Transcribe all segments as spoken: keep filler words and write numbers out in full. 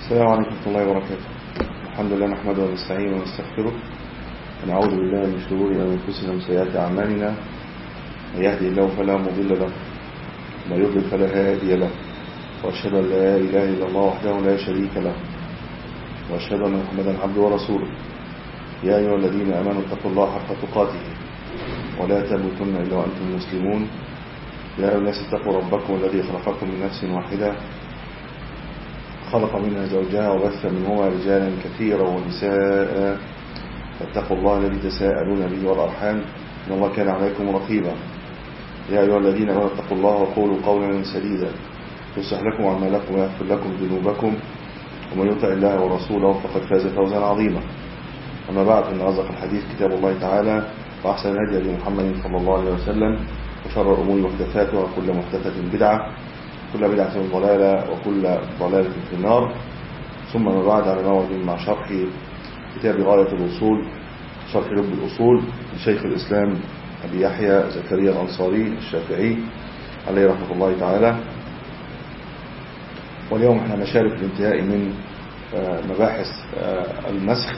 السلام عليكم ورحمة الله وبركاته. الحمد لله نحمده ونستعينه ونستغفره ونعوذ بالله من شرور أنفسنا ومن سيئات أعمالنا. من يهدي الله فلا مضل له ومن يضلل فلا هادي له، وأشهد أن لا إله إلا الله وحده لا شريك له، وأشهد أن محمدا عبده ورسوله. يا أيها الذين آمنوا اتقوا الله حق تقاته ولا تموتن إلا وأنتم مسلمون. يا أيها الناس اتقوا ربكم الذي خلقكم من نفس واحدة، خلق منها زوجها وبث منهما رجالا كثيرا ونساء، فاتقوا الله الذي تساءلون به والأرحام إن الله كان عليكم رقيبا. يا أيها الذين آمنوا اتقوا الله وقولوا قولا سديدا يصلح لكم أعمالكم ويغفر لكم ذنوبكم، ومن يطع الله ورسوله فقد فاز فوزا عظيما. أما بعد، فإن أصدق الحديث كتاب الله تعالى، وأحسن الهدي هدي محمد صلى الله عليه وسلم، وشر الأمور محدثاتها وكل محدثة بدعة، كل بدعة ضلالة وكل ضلالة في النار. ثم ما بعد، على موعد مع شرح كتاب غاية الوصول، شرح لب الأصول لشيخ الإسلام أبي يحيى زكريا الأنصاري الشافعي عليه رحمة الله تعالى. واليوم احنا مشارف الانتهاء من مباحث النسخ،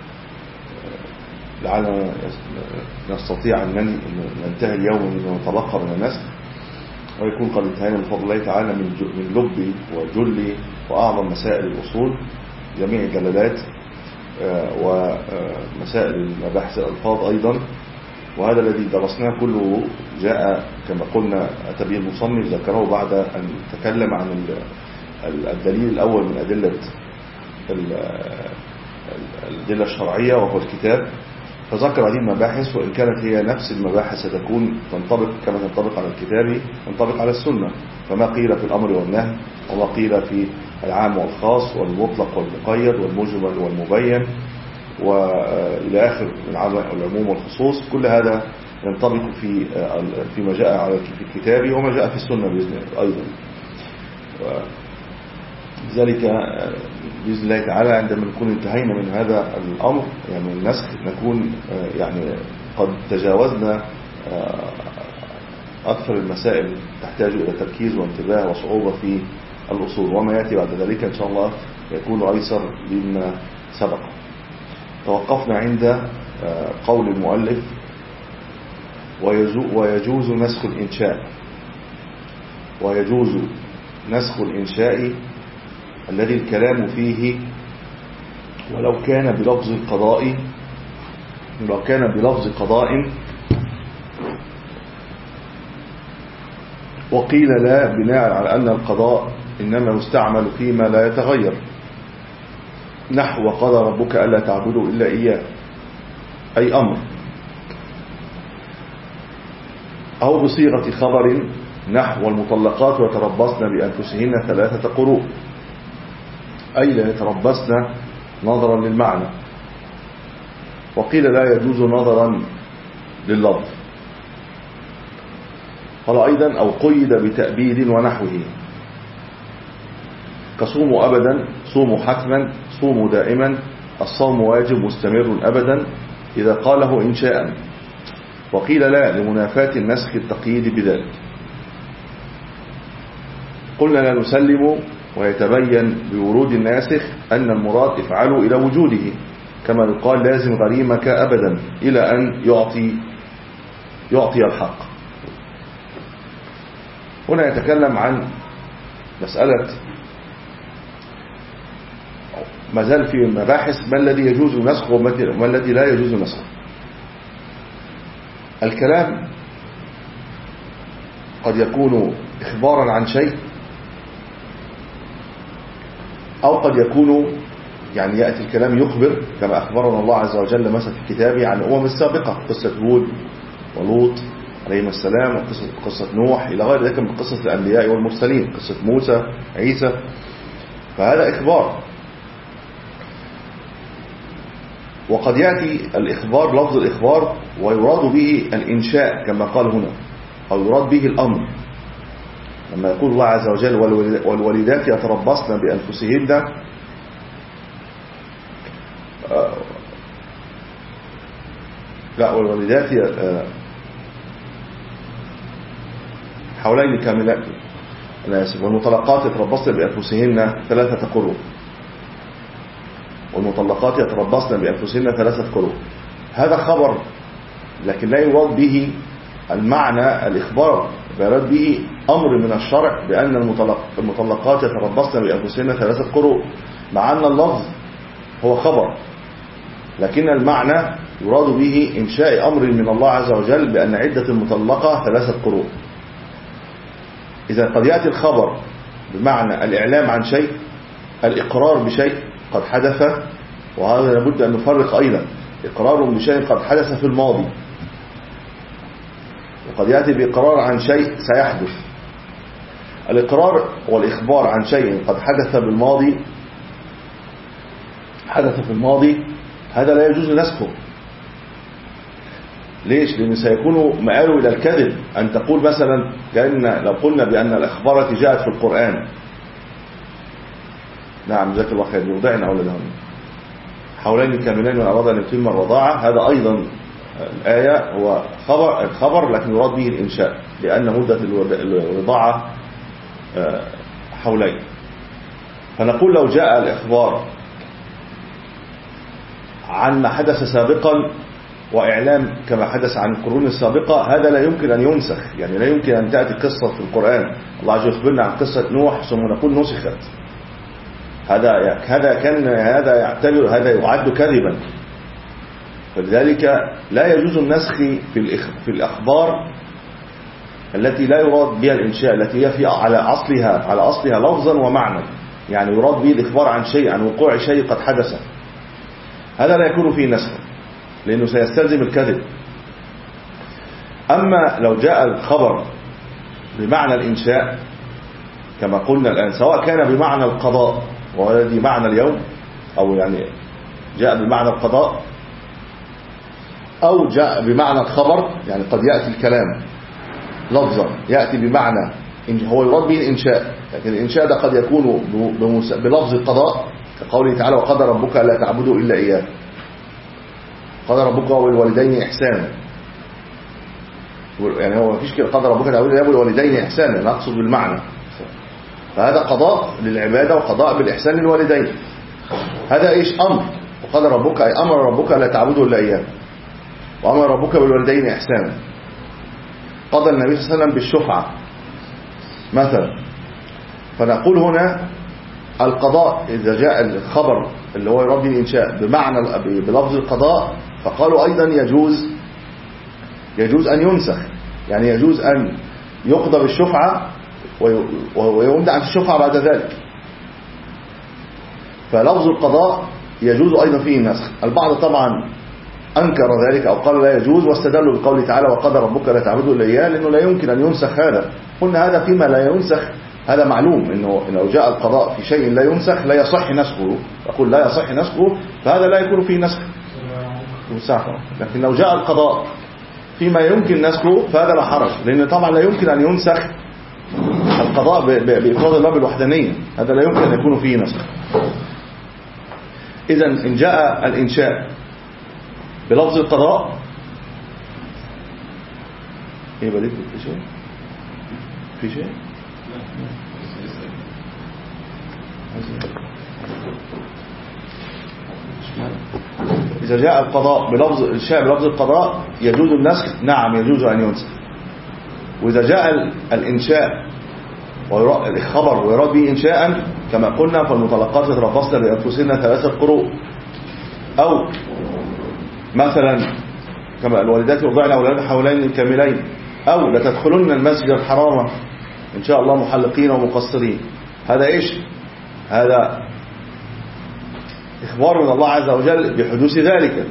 لعلنا نستطيع أن ننتهي اليوم من نتبقى من النسخ، ويكون قد انتهينا بفضل الله تعالى من من لب وجل وأعظم مسائل الأصول، جميع الجلالات ومسائل المباحث الألفاظ أيضا. وهذا الذي درسناه كله جاء كما قلنا أتى به المصنف، ذكره بعد أن تكلم عن الدليل الأول من أدلة الأدلة الشرعية وهو الكتاب، فذكر هذه المباحث، وإن كانت هي نفس المباحث ستكون تنطبق كما تنطبق على الكتاب تنطبق على السنة، فما قيل في الأمر والنهي وما قيل في العام والخاص والمطلق والمقيد والمجمل والمبين وإلى آخر من العموم والخصوص، كل هذا ينطبق في فيما جاء على في الكتاب وما جاء في السنة بإذن الله أيضا. لذلك بإذن الله تعالى عندما نكون انتهينا من هذا الأمر، يعني النسخ، نكون يعني قد تجاوزنا أكثر المسائل تحتاج إلى تركيز وانتباه وصعوبة في الأصول، وما يأتي بعد ذلك إن شاء الله يكون أيسر مما سبق. توقفنا عند قول المؤلف: ويجوز نسخ الإنشاء. ويجوز نسخ الإنشاء الذي الكلام فيه ولو كان بلفظ القضاء ولو كان بلفظ قضاء وقيل لا، بناء على أن القضاء إنما يستعمل فيما لا يتغير، نحو وقضى ربك ألا تعبدوا إلا إياه، أي أمر، أو بصيغة خبر، نحو والمطلقات يتربصن بأنفسهن ثلاثة قروء، أي لا يتربصن نظرا للمعنى. وقيل لا يجوز نظرا لللفظ. قال أيضا: أو قيد بتأبيد ونحوه، كصوموا أبدا، صوموا حتما، صوموا دائما، الصوم واجب مستمر أبدا، إذا قاله إنشاء. وقيل لا، لمنافاة النسخ التقييد بذلك. قلنا لا نسلم، ويتبين بورود الناسخ أن المراد افعلوا إلى وجوده، كما يقال لازم غريمك أبدا إلى أن يعطي يعطي الحق. هنا يتكلم عن مسألة ما زال في مباحث ما الذي يجوز نسخه وما الذي لا يجوز نسخه. الكلام قد يكون إخبارا عن شيء، أو قد يكون يعني يأتي الكلام يخبر، كما أخبرنا الله عز وجل مثلا في كتابه عن الأمم السابقة، قصة هود ولوط عليهم السلام، وقصة قصة نوح إلى غير ذلك من قصة الأنبياء والمرسلين، قصة موسى، عيسى، فهذا إخبار. وقد يأتي الإخبار لفظ الإخبار ويراد به الإنشاء كما قال هنا، أو يراد به الأمر، لما يقول الله عز وجل: والوليدات يتربصن بأنفسهن، لا والوليدات حولين كاملات، أنا آسف، والمطلقات يتربصن بأنفسهن ثلاثة قروء. والمطلقات يتربصن بأنفسهن ثلاثة قروء. هذا خبر، لكن لا يراد به المعنى الإخبار، يراد به أمر من الشرع بأن المطلقات يتربصن بأنفسهن ثلاثة قروء، مع أن اللفظ هو خبر، لكن المعنى يراد به إنشاء أمر من الله عز وجل بأن عدة المطلقة ثلاثة قروء. إذا قد يأتي الخبر بمعنى الإعلام عن شيء، الإقرار بشيء قد حدث، وهذا لابد أن نفرق أيضا إقرار بشيء قد حدث في الماضي، وقد يأتي بإقرار عن شيء سيحدث. الإقرار والإخبار عن شيء قد حدث بالماضي حدث في الماضي هذا لا يجوز نسخه. ليش؟ لأن سيكون مآله إلى الكذب، أن تقول مثلا كأن لو قلنا بأن الأخبار التي جاءت في القرآن، نعم جزاك الله خير، يوضعن أولادهم حولين كاملين من أراد أن يتم الرضاعة، هذا أيضا الآية هو خبر الخبر لكن يراد به الإنشاء، لأن مدة الرضاعة حولين. فنقول لو جاء الإخبار عن ما حدث سابقا وإعلام كما حدث عن القرون السابقة، هذا لا يمكن أن ينسخ. يعني لا يمكن أن تأتي قصة في القرآن الله عز وجل يخبرنا عن قصة نوح ثم نقول نسخت، هذا هذا كان هذا يعتبر هذا يعد كذبا. فلذلك لا يجوز النسخ في في الأخبار التي لا يراد بها الإنشاء، التي هي في على أصلها على أصلها لفظا ومعنى، يعني يراد به الإخبار عن شيء، عن وقوع شيء قد حدث، هذا لا يكون فيه نسخ لأنه سيستلزم الكذب. أما لو جاء الخبر بمعنى الإنشاء كما قلنا الآن، سواء كان بمعنى القضاء والذي معنى اليوم، أو يعني جاء بمعنى القضاء، أو جاء بمعنى الخبر، يعني قد يأتي الكلام لفظا يأتي بمعنى هو يراد به الإنشاء، لكن الإنشاء ده قد يكون بلفظ القضاء كقوله تعالى وقضى ربك لا تعبدوا إلا إياه، قضى ربك والوالدين إحسانا، يعني هو مفيش كده قضى ربك لا تعبدوا إلا والوالدين إحسانا، نقصد بالمعنى. فهذا قضاء للعبادة وقضاء بالإحسان للوالدين، هذا إيش؟ أمر. وقضى ربك أي أمر ربك لا تعبدوا إلا إياه، وأمر ربك بالوالدين إحسانا. قضى النبي صلى الله عليه وسلم بالشفعة مثلا. فنقول هنا القضاء إذا جاء الخبر اللي هو يراد به الإنشاء بمعنى بلفظ القضاء، فقالوا أيضا يجوز يجوز أن ينسخ، يعني يجوز أن يقضى بالشفعة ويمنع عن الشفعة بعد ذلك. فلفظ القضاء يجوز أيضا فيه النسخ. البعض طبعا أنكر ذلك أو قال لا يجوز، واستدلوا بقوله تعالى وقضى ربك لا تعبدوا إلا إياه، لأنه لا يمكن أن ينسخ هذا. قلنا هذا فيما لا ينسخ هذا معلوم، إنه لو جاء القضاء في شيء لا ينسخ لا يصح نسخه، يقول لا يصح نسخه، فهذا لا يكون فيه نسخ. لكن لو جاء القضاء فيما يمكن نسخه فهذا لا حرج، لأن طبعا لا يمكن أن ينسخ القضاء بإفراد الله بالوحدانية، هذا لا يمكن أن يكون فيه نسخ. إذن إن جاء الإنشاء بلفظ القضاء إيه بديك في شيء في شيء إذا جاء القضاء بلفظ الإنشاء بلفظ القضاء يجوز النسخ، نعم يجوز أن ينسخ. وإذا جاء الإنشاء والخبر ويراد به إنشاء كما قلنا فالمطلقات يتربصن بأنفسهن ثلاثة قروء، أو مثلا كما الوالدات يرضعن أولادهن حولين كاملين، أو لتدخلن المسجد الحرام إن شاء الله محلقين ومقصرين، هذا إيش؟ هذا إخبار من الله عز وجل بحدوث ذلك.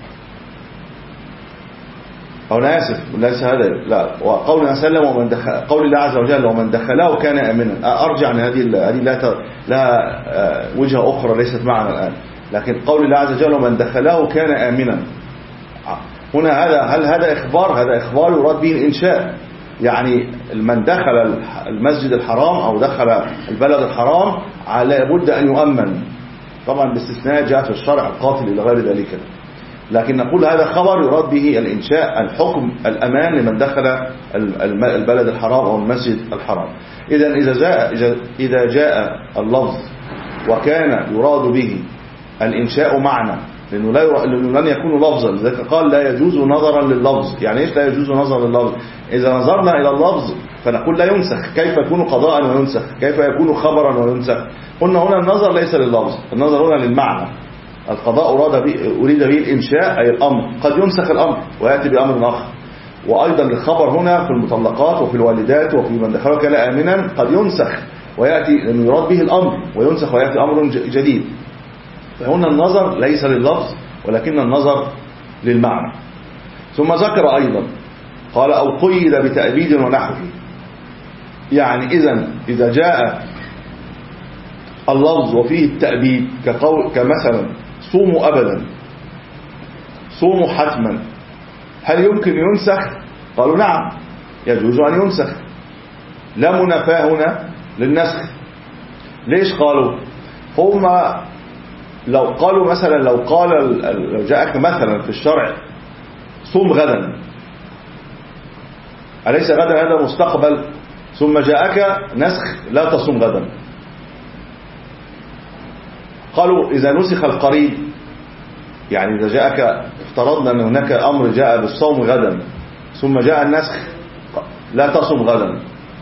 أو أنا آسف ليس هذا، لا، وقولنا سلم ومن دخل، قول الله عز وجل ومن دخله كان آمنا، أرجع عن هذه هذه لا لها وجهة أخرى ليست معنا الآن، لكن قول الله عز وجل ومن دخله كان آمنا هنا، هذا هل هذا إخبار؟ هذا إخبار يراد به الإنشاء، يعني من دخل المسجد الحرام أو دخل البلد الحرام على بد أن يؤمن، طبعا باستثناء جاء في الشرع القاتل إلى غير ذلك، لكن نقول هذا خبر يراد به الإنشاء، الحكم الأمان لمن دخل البلد الحرام أو المسجد الحرام. إذا إذا جاء إذا جاء اللفظ وكان يراد به الإنشاء معنى، لأنه, لا ي... لأنه لن يكون لفظا. لذلك قال لا يجوز نظرا لللفظ. يعني إيش لا يجوز نظرا لللفظ؟ إذا نظرنا إلى اللفظ فنقول لا ينسخ. كيف يكون قضاء وينسخ؟ كيف يكون خبرا وينسخ؟ قلنا هنا النظر ليس لللفظ، النظر هنا للمعنى. القضاء أراد به أريد به الإنشاء أي الأمر، قد ينسخ الأمر ويأتي بأمر آخر. وأيضا الخبر هنا في المطلقات وفي الوالدات وفي من دخلك لا آمنا قد ينسخ ويأتي لأنه يراد به الأمر وينسخ ويأتي أمر جديد. فهنا النظر ليس لللفظ ولكن النظر للمعنى. ثم ذكر أيضا قال أو قيد بتأبيد ونحوه. يعني إذن إذا جاء اللفظ وفيه التأبيد كقول كمثلا صوموا أبدا، صوموا حتما، هل يمكن ينسخ؟ قالوا نعم يجوز أن ينسخ، لا منافاة هنا للنسخ. ليش قالوا؟ هم لو قالوا مثلا لو قال لو جاءك مثلا في الشرع صوم غدا، أليس غدا هذا مستقبل؟ ثم جاءك نسخ لا تصوم غدا. قالوا إذا نسخ القريب، يعني إذا جاءك افترضنا أن هناك أمر جاء بالصوم غدا ثم جاء النسخ لا تصوم غدا،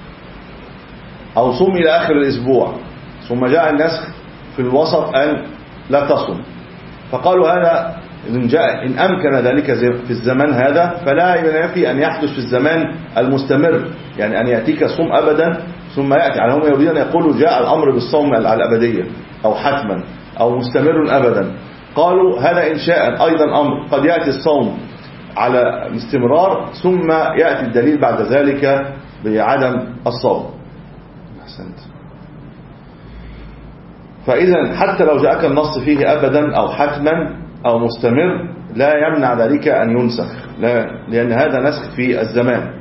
أو صوم إلى آخر الأسبوع ثم جاء النسخ في الوسط أن لا تصوم، فقالوا هذا إن, جاء إن أمكن ذلك في الزمان هذا فلا ينافي أن يحدث في الزمان المستمر، يعني أن يأتيك صوم أبدا ثم يأتي على هم يريدون أن يقولوا جاء الأمر بالصوم على الأبدية أو حتما أو مستمر أبدا. قالوا هذا إنشاء أيضا أمر قد يأتي الصوم على استمرار ثم يأتي الدليل بعد ذلك بعدم الصوم. أحسنت. فإذا حتى لو جاءك النص فيه أبدا أو حتما أو مستمر لا يمنع ذلك أن ينسخ، لا، لأن هذا نسخ في الزمان.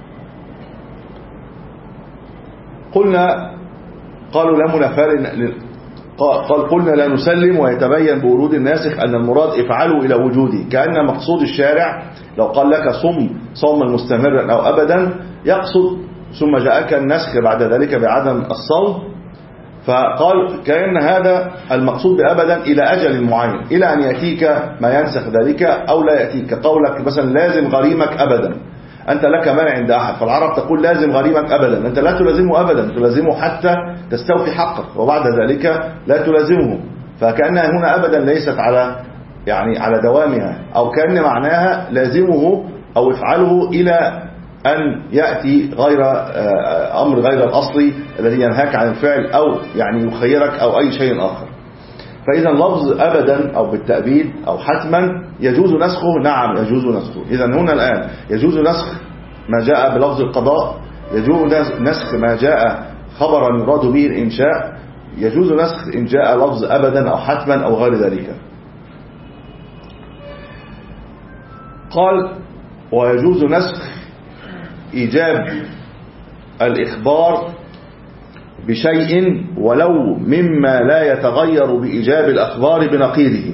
قلنا قالوا لا منافاة، قال قلنا لا نسلم ويتبين بورود الناسخ أن المراد افعلوا إلى وجوده، كأن مقصود الشارع لو قال لك صم صوما مستمرا أو أبدا يقصد ثم جاءك النسخ بعد ذلك بعدم الصوم، فقال كأن هذا المقصود بأبدا إلى أجل معين، إلى أن يأتيك ما ينسخ ذلك أو لا يأتيك. قولك مثلا لازم غريمك أبدا، أنت لك مانع عند أحد، فالعرب تقول لازم غريمك أبدا، أنت لا تلازمه أبدا، تلازمه حتى تستوفي حقك وبعد ذلك لا تلازمه. فكأن هنا أبدا ليست على يعني على دوامها، أو كأن معناها لازمه أو افعله إلى أن يأتي غير أمر غير الأصلي الذي ينهاك عن الفعل أو يعني يخيرك أو أي شيء آخر. فإذا لفظ أبدا أو بالتأبيد أو حتما يجوز نسخه، نعم يجوز نسخه. إذا هنا الآن يجوز نسخ ما جاء بلفظ القضاء، يجوز نسخ ما جاء خبرا يراد به الإنشاء، يجوز نسخ إن جاء لفظ أبدا أو حتما أو غير ذلك. قال ويجوز نسخ إيجاب الإخبار بشيء ولو مما لا يتغير بإيجاب الأخبار بنقيضه.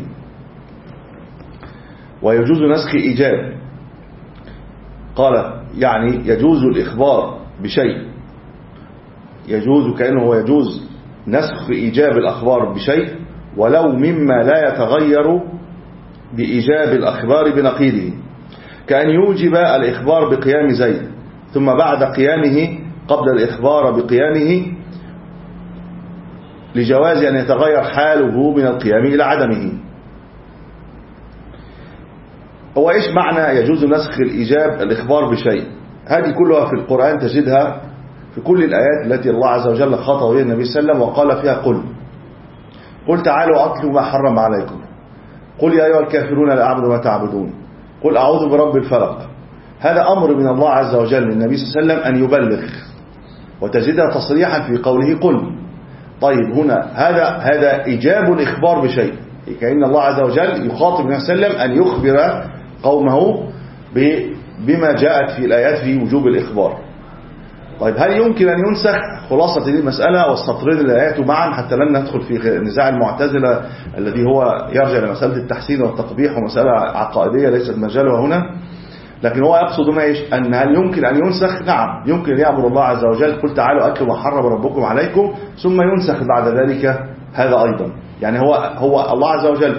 ويجوز نسخ إيجاب، قال يعني يجوز الإخبار بشيء، يجوز كأنه يجوز نسخ إيجاب الأخبار بشيء ولو مما لا يتغير بإيجاب الأخبار بنقيضه، كأن يوجب الإخبار بقيام زيد ثم بعد قيامه قبل الإخبار بقيامه لجواز أن يتغير حاله من القيام إلى عدمه. هو إيش معنى يجوز نسخ الإيجاب الإخبار بشيء؟ هذه كلها في القرآن تجدها في كل الآيات التي الله عز وجل خاطب بها النبي صلى الله عليه وسلم وقال فيها قل قل تعالوا أتلوا ما حرم عليكم، قل يا أيها الكافرون لا أعبد ما تعبدون، قل أعوذ برب الفلق. هذا أمر من الله عز وجل للنبي صلى الله عليه وسلم أن يبلغ، وتجدها تصريحا في قوله قل. طيب هنا هذا هذا إيجاب الإخبار بشيء، كأن الله عز وجل يخاطب النبي صلى الله عليه وسلم أن يخبر قومه بما جاءت في الآيات في وجوب الإخبار. طيب هل يمكن أن ينسخ؟ خلاصة هذه المسألة والسطرين اللي آياته معا حتى لن ندخل في نزاع المعتزلة الذي هو يرجع لمسألة التحسين والتقبيح ومسألة عقائدية ليست مجالها هنا، لكن هو يقصد ما إيش؟ أن هل يمكن أن ينسخ؟ نعم يمكن أن يأمر الله عز وجل قل تعالوا أتلوا ما حرم ربكم عليكم ثم ينسخ بعد ذلك هذا أيضا. يعني هو هو الله عز وجل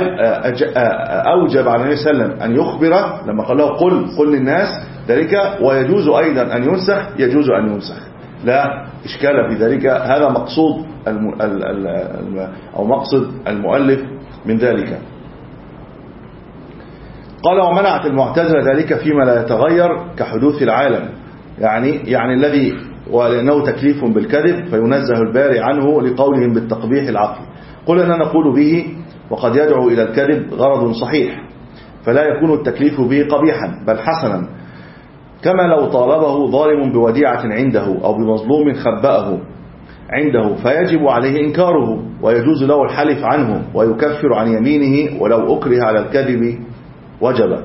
أوجب على النبي صلى الله عليه وسلم أن يخبر لما قال له قل قل للناس ذلك، ويجوز أيضا أن ينسخ، يجوز أن ينسخ، لا إشكال في ذلك. هذا مقصود الم... أو مقصد المؤلف من ذلك. قال ومنعت المعتزلة ذلك فيما لا يتغير كحدوث العالم، يعني يعني الذي ولأنه تكليف بالكذب فينزه الباري عنه لقولهم بالتقبيح العقلي. قل أننا نقول به وقد يدعو إلى الكذب غرض صحيح، فلا يكون التكليف به قبيحا بل حسنا، كما لو طالبه ظالم بوديعة عنده أو بمظلوم خبأه عنده فيجب عليه إنكاره، ويجوز له الحلف عنه ويكفر عن يمينه ولو أكره على الكذب وجب.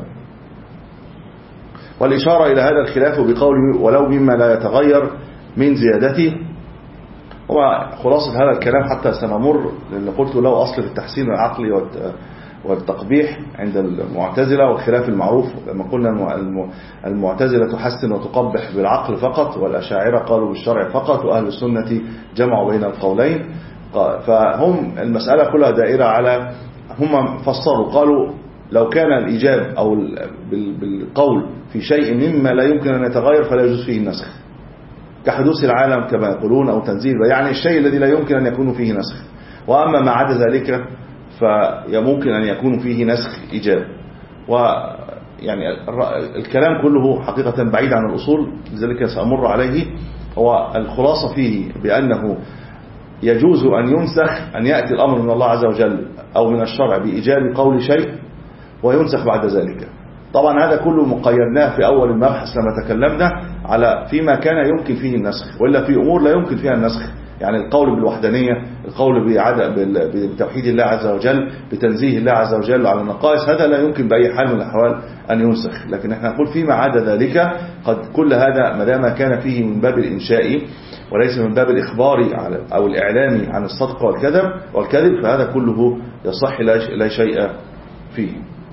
والإشارة إلى هذا الخلاف بقوله ولو مما لا يتغير من زيادته. هو خلاصة هذا الكلام حتى سنمر اللي قلت له أصل في التحسين العقلي والتقبيح عند المعتزلة، والخلاف المعروف لما قلنا المعتزلة تحسن وتقبح بالعقل فقط، والأشاعرة قالوا بالشرع فقط، وأهل السنة جمعوا بين القولين. فهم المسألة كلها دائرة على، هم فسروا قالوا لو كان الإيجاب أو بالقول في شيء مما لا يمكن أن يتغير فلا يجوز فيه النسخ، كحدوث العالم كما يقولون أو تنزيل، يعني الشيء الذي لا يمكن أن يكون فيه نسخ. وأما ما عدا ذلك فيمكن أن يكون فيه نسخ إيجاب. ويعني الكلام كله حقيقة بعيد عن الأصول، لذلك سأمر عليه. هو الخلاصة فيه بأنه يجوز أن ينسخ، أن يأتي الأمر من الله عز وجل أو من الشرع بإيجاب قول شيء وينسخ بعد ذلك. طبعا هذا كله مقيدناه في أول المبحث لما تكلمنا على فيما كان يمكن فيه النسخ، وإلا في أمور لا يمكن فيها النسخ، يعني القول بالوحدانية، القول بتوحيد الله عز وجل، بتنزيه الله عز وجل على النقائص، هذا لا يمكن بأي حال من الأحوال أن ينسخ. لكن احنا نقول فيما عدا ذلك قد كل هذا ما دام كان فيه من باب الإنشاء وليس من باب الإخبار أو الإعلام عن الصدق والكذب والكذب فهذا كله يصح لا شيء فيه.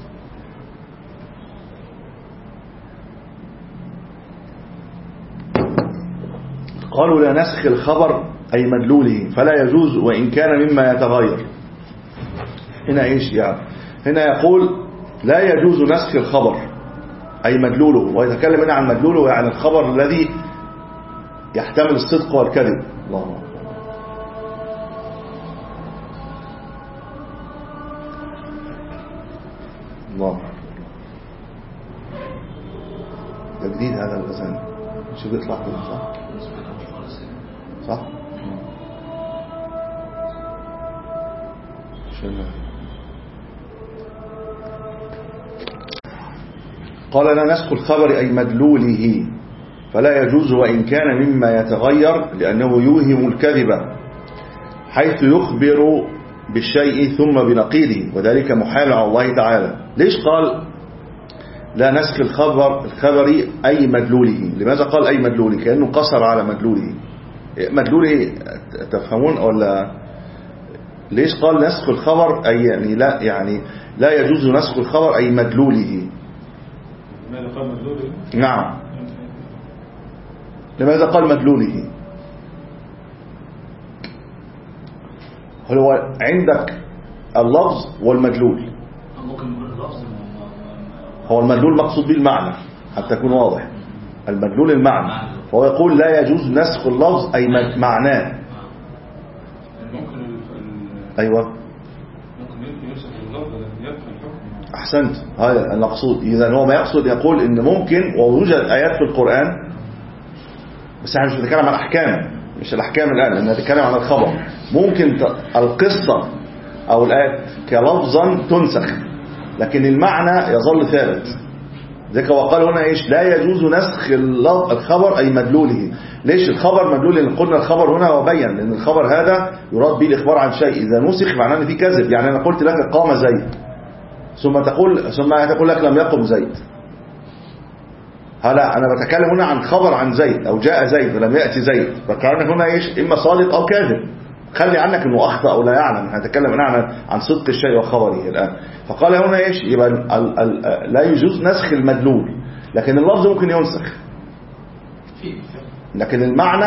قالوا لا نسخ الخبر أي مدلوله فلا يجوز وإن كان مما يتغير. هنا إيش يعني؟ هنا يقول لا يجوز نسخ الخبر أي مدلوله، ويتكلم هنا عن مدلوله يعني الخبر الذي يحتمل الصدق والكذب. الله الله تجديد هذا الأذان شو بيطلع كده صح؟ صح؟ قال لا نسخ الخبر أي مدلوله فلا يجوز وإن كان مما يتغير لأنه يوهم الكذب حيث يخبر بالشيء ثم بنقيضه وذلك محال على الله تعالى. ليش قال لا نسخ الخبر الخبر أي مدلوله؟ لماذا قال أي مدلوله؟ كأنه قصر على مدلوله. مدلوله تفهمون ولا ليش قال نسخ الخبر أي يعني لا يعني لا يجوز نسخ الخبر أي مدلوله؟ لماذا قال مدلوله؟ نعم لماذا قال مدلوله؟ هو عندك اللفظ والمدلول. هو المدلول مقصود به المعنى حتى يكون واضح، المدلول المعنى، فهو يقول لا يجوز نسخ اللفظ أي معناه. أيوة ممكن ينسخ اللفظ لكن يدخل الحكم. أحسنت، هذا المقصود. إذا هو ما يقصد يقول إن ممكن ووجد آيات في القرآن، بس احنا مش بنتكلم عن أحكام، مش الأحكام الآن، لأننا نتكلم عن الخبر. ممكن القصة أو الآيات كلفظا تنسخ لكن المعنى يظل ثابت. ذلك وقال هنا إيش لا يجوز نسخ الخبر أي مدلوله. ليش الخبر مدلول؟ لأن قلنا الخبر هنا وبين لأن الخبر هذا يراد به الإخبار عن شيء، إذا نسخ معناه أن في كذب. يعني أنا قلت لك قام زيد ثم تقول ثم تقول لك لم يقم زيد، هلا أنا بتكلم هنا عن خبر عن زيد أو جاء زيد ولم يأتي زيد، فكان هنا إيش إما صادق أو كاذب. خلي عنك انه اخطا او لا يعلم، هنتكلم الان عن صدق الشيء وخبره الان. فقال هنا ايش؟ يبقى ال ال لا يجوز نسخ المدلول لكن اللفظ ممكن ينسخ، لكن المعنى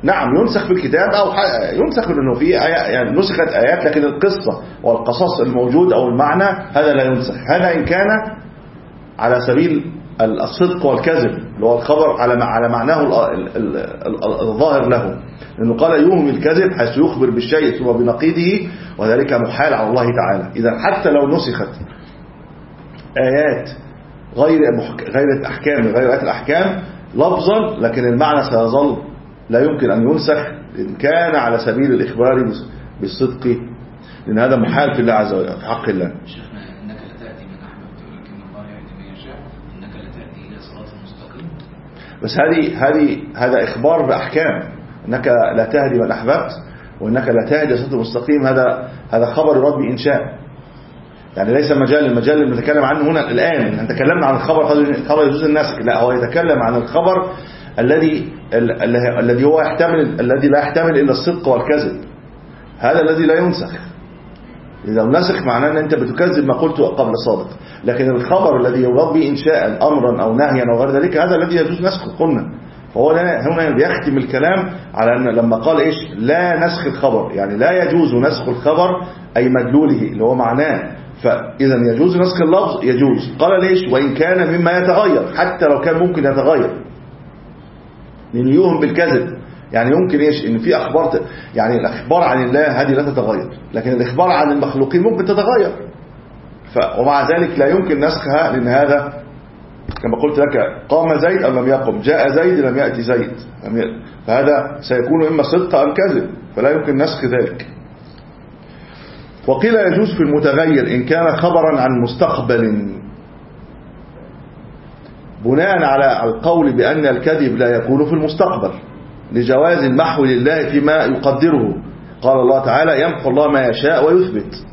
نعم ينسخ في الكتاب أو ينسخ لأنه في آيات يعني نسخت آيات، لكن القصة والقصص الموجود أو المعنى هذا لا ينسخ. هذا إن كان على سبيل الصدق والكذب اللي هو الخبر على على معناه الظاهر له، لأنه قال يوهم الكذب حيث يخبر بالشيء ثم بنقيضه وذلك محال على الله تعالى. إذا حتى لو نسخت آيات غير غير الأحكام غير آيات الأحكام لفظا، لكن المعنى سيظل لا يمكن أن ينسخ إن كان على سبيل الإخبار بالصدق، لأن هذا محال في الله عز وجل في حق الله. شيخنا إنك لا تأتي من أحببت ولكن الله يهدي من يشاء، إنك لا تأتي إلى صراط مستقيم. بس هذه هذه هذا إخبار بأحكام، إنك لا تهدي من أحببت وإنك لا تهدي إلى صراط مستقيم، هذا هذا خبر يراد بإنشاء، يعني ليس مجال المجال اللي بنتكلم عنه هنا الآن. احنا تكلمنا عن الخبر خبر يجوز النسخ، لا هو يتكلم عن الخبر الذي الذي هو يحتمل الذي لا يحتمل إلا الصدق والكذب، هذا الذي لا ينسخ. إذا نسخ معناه أن أنت بتكذب ما قلته قبل صادق، لكن الخبر الذي يراد به إنشاء أمرا أو نهيا أو غير ذلك هذا الذي يجوز نسخه قلنا. فهو هنا بيختم الكلام على أن لما قال إيش لا نسخ الخبر، يعني لا يجوز نسخ الخبر أي مدلوله اللي هو معناه، فإذا يجوز نسخ اللفظ يجوز. قال ليش وإن كان مما يتغير، حتى لو كان ممكن يتغير، لأن يوهم بالكذب يعني يمكن إيش إن في أخبار يعني الأخبار عن الله هذه لا تتغير، لكن الأخبار عن المخلوقين ممكن تتغير، ومع ذلك لا يمكن نسخها، لأن هذا كما قلت لك قام زيد أو لم يقم، جاء زيد لم يأتي زيد، فهذا سيكون إما صدق أم كذب، فلا يمكن نسخ ذلك. وقيل يجوز في المتغير إن كان خبرا عن مستقبل، بناء على القول بأن الكذب لا يكون في المستقبل لجواز المحو لله فيما يقدره. قال الله تعالى يمحو الله ما يشاء ويثبت،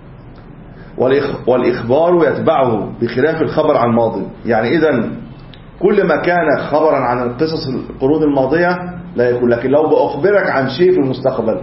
والإخبار يتبعه بخلاف الخبر عن ماضي. يعني إذن كل ما كان خبرا عن القصص القرون الماضية لا يكون، لكن لو بأخبرك عن شيء في المستقبل،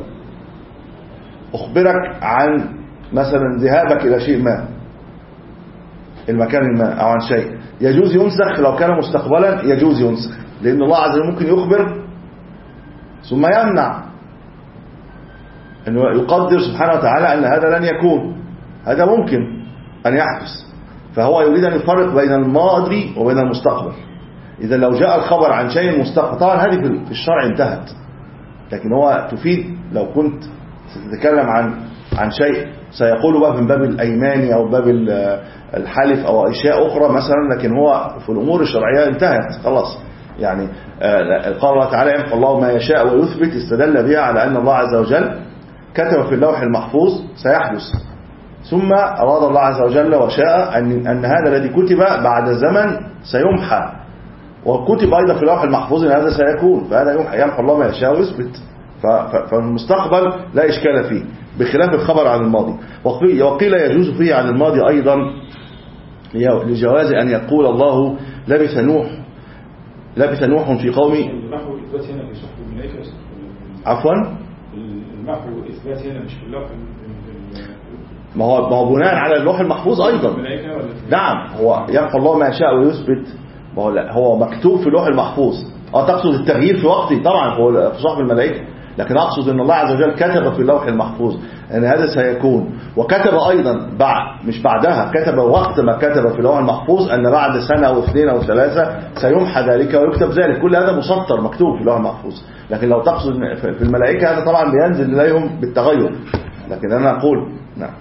أخبرك عن مثلا ذهابك إلى شيء ما المكان ما أو عن شيء، يجوز ينسخ لو كان مستقبلا، يجوز ينسخ، لأن الله عز وجل ممكن يخبر ثم يمنع، أنه يقدر سبحانه وتعالى أن هذا لن يكون، هذا ممكن أن يحدث، فهو يريد أن يفرق بين الماضي وبين المستقبل. إذا لو جاء الخبر عن شيء مستقبل، طبعا هذه في الشرع انتهت، لكن هو تفيد لو كنت ستتكلم عن عن شيء سيقول بقى من باب الأيمان أو باب الحلف أو أشياء أخرى مثلا، لكن هو في الأمور الشرعية انتهت خلاص. يعني قال الله تعالى يمحو الله ما يشاء ويثبت، استدل بها على أن الله عز وجل كتب في اللوح المحفوظ سيحدث، ثم أراد الله عز وجل وشاء أن أن هذا الذي كتب بعد زمن سيمحى، وكتب أيضا في اللوح المحفوظ أن هذا سيكون، فهذا يمحى يمحو الله ما يشاء ويثبت. فالمستقبل لا إشكال فيه بخلاف الخبر عن الماضي. وقيل يجوز فيه عن الماضي أيضا لجواز أن يقول الله لبث نوح لبث نوح في قومه. المحو إثبات هنا في صحف الملائكة، عفوا المحو إثبات هنا مش في اللوح، ما هو ما هو بناء على اللوح المحفوظ أيضا. نعم هو يمحو الله ما يشاء ويثبت، ما هو هو مكتوب في اللوح المحفوظ. اه تقصد التغيير في وقته، طبعا هو في صحف الملائكة، لكن أقصد أن الله عز وجل كتب في اللوح المحفوظ أن هذا سيكون، وكتب أيضا بعد مش بعدها، كتب وقت ما كتب في اللوح المحفوظ أن بعد سنة أو اثنين أو ثلاثة سيمحى ذلك ويكتب ذلك، كل هذا مسطر مكتوب في اللوح المحفوظ. لكن لو تقصد في الملائكة هذا طبعا بينزل إليهم بالتغير، لكن أنا أقول نعم.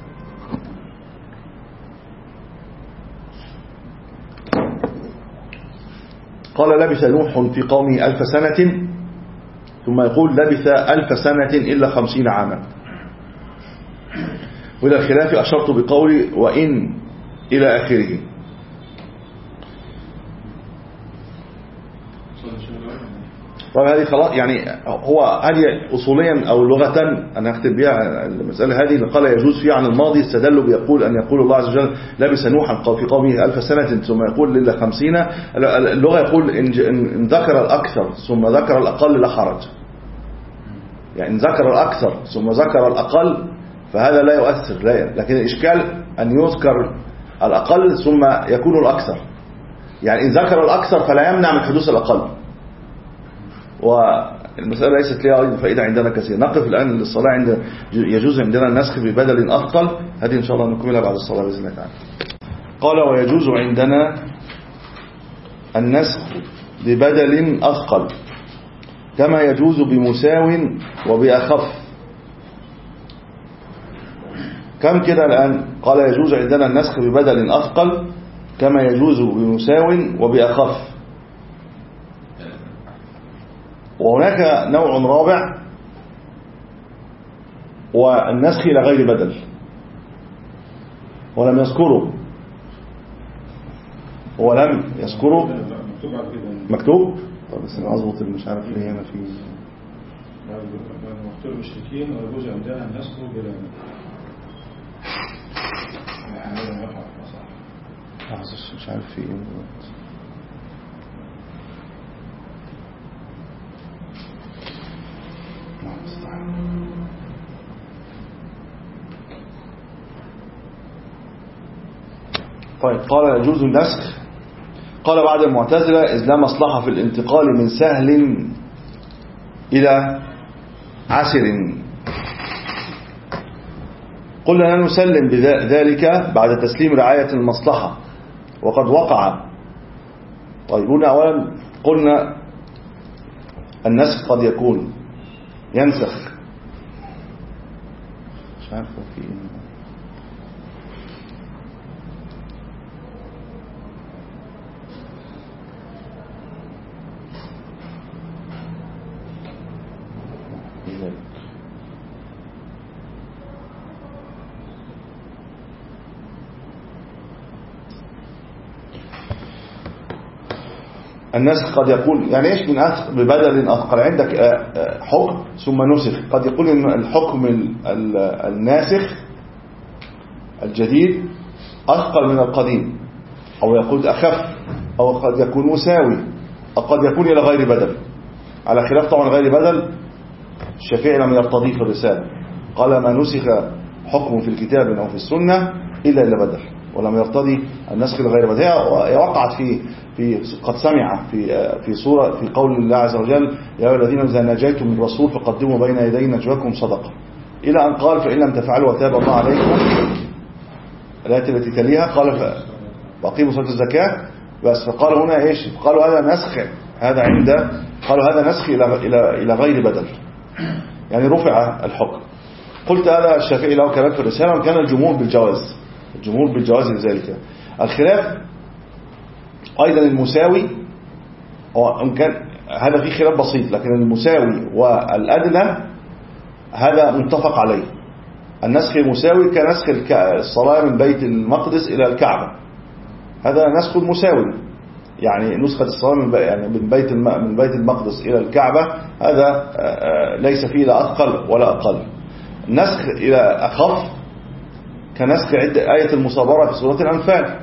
قال لبث نوح في قومه ألف سنة، ثم يقول لبث ألف سنة إلا خمسين عاما. وإلى الخلاف أشرت بقولي وإن إلى آخره. طبعا هذه خلاص، يعني هو هذه أصوليا أو لغة أنا أكتب بها المسألة هذه اللي قال يجوز فيها عن الماضي، استدلوا بيقول أن يقول الله عز وجل لبث نوحا في قومه ألف سنة ثم يقول إلا خمسين. اللغة يقول إن ذكر الأكثر ثم ذكر الأقل لا حرج، يعني إن ذكر الأكثر ثم ذكر الأقل فهذا لا يؤثر، لا، لكن الإشكال أن يذكر الأقل ثم يكون الأكثر، يعني إن ذكر الأكثر فلا يمنع من حدوث الأقل. المسألة ليست لها أيضا فائدة عندنا كثير. نقف الآن للصلاة عند يجوز عندنا النسخ ببدل أثقل، هذه إن شاء الله نكملها بعد الصلاة بإذن الله تعالى. قال ويجوز عندنا النسخ ببدل أثقل كما يجوز بمساو وبأخف. كم كده الآن؟ قال يجوز عندنا النسخ ببدل أثقل كما يجوز بمساو وبأخف. وهناك نوع رابع والنسخ إلى غير بدل ولم يذكره ولم يذكره مكتوب. طب بس انا اظبط مش عارف ليه هنا في مقتول المشركين ويجوز عندنا النسخ بلا مش عارف في ايه بالظبط. طيب قال يجوز النسخ. قال بعد المعتزلة إذ لا مصلحة في الانتقال من سهل إلى عسر. قلنا لا نسلم بذلك بعد تسليم رعاية المصلحة وقد وقع. طيب هنا أولا قلنا النسخ قد يكون ينسخ مش عارف في ايه. النسخ قد يكون يعني ايش من أثق ببدل أثقل. عندك حكم ثم نسخ. قد يكون ان الحكم الناسخ الجديد أثقل من القديم أو يقول أخف أو قد يكون مساوي أو قد يكون إلى غير بدل. على خلاف طبعا غير بدل الشافعي لم يرتضيه في الرسالة، قال ما نسخ حكم في الكتاب أو في السنة إلا إلى بدل، ولم يرتضي النسخ لغير بدل. هي وقعت في في قد سمع في في سورة في قول الله عز وجل يا أيها الذين إذا ناجيتم من رسول فقدموا بين يدي نجواكم صدقة، إلى أن قال فإن لم تفعلوا وتاب الله عليكم. الآية التي تليها قال وأقيموا صلاة الزكاة. بس فقالوا هنا إيش؟ قالوا هذا نسخ، هذا عند قالوا هذا نسخ إلى إلى إلى غير بدل، يعني رفع الحكم. قلت هذا الشافعي له كلام في الرسالة وكان الجمهور بالجواز، الجمهور بالجواز لذلك. الخلاف أيضا المساوي، وإن كان هذا فيه خلاف بسيط، لكن المساوي والأدنى هذا متفق عليه. النسخ المساوي كنسخ الصلاة من بيت المقدس إلى الكعبة، هذا نسخ المساوي، يعني نسخة الصلاة من يعني من بيت من بيت المقدس إلى الكعبة، هذا ليس فيه لا أثقل ولا أقل. النسخ إلى أخف كنسخ عدة آية المصابرة في سورة الأنفال،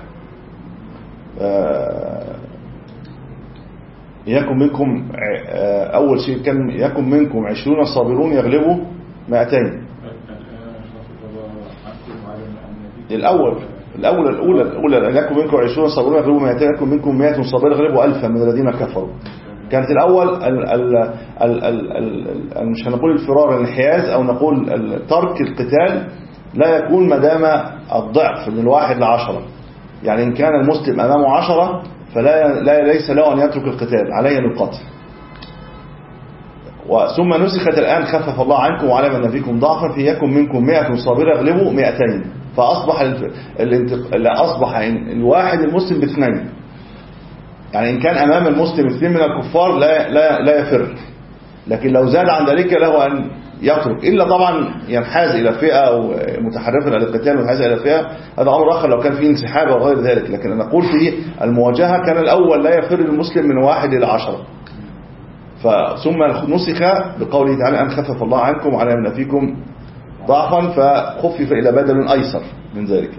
يكن منكم أول شيء كان يكن منكم عشرون صابرون يغلبوا مائتين. الأول الأولى الأولى الأولى يكن منكم عشرون صابرون يغلبوا مائتين، يكن منكم مائة صابر يغلبوا ألفا من الذين كفروا. كانت الأول ال ال ال ال ال مش هنقول الفرار الانحياز أو نقول ترك القتال لا يكون مدام الضعف من الواحد لعشرة، يعني إن كان المسلم أمامه عشرة فلا لا ليس له أن يترك القتال، عليه أن يقاتل. ثم نسخت الآن خفف الله عنكم وعلم أن فيكم ضعفا فيكن منكم مائة صابرة يغلبوا مائتين، فأصبح أصبح الواحد المسلم باثنين، يعني إن كان أمام المسلم اثنين من الكفار لا لا لا يفر، لكن لو زاد عن ذلك له أن يترك، إلا طبعا ينحاز إلى فئة أو متحرفا إلى القتال وينحاز إلى فئة، هذا أمر آخر لو كان فيه انسحاب أو غير ذلك. لكن أنا أقول في المواجهة كان الأول لا يفر المسلم من واحد إلى عشرة، ثم نسخ بقوله تعالى أن خفف الله عنكم وعلم أن فيكم ضعفا فخفف إلى بدل أيسر من ذلك.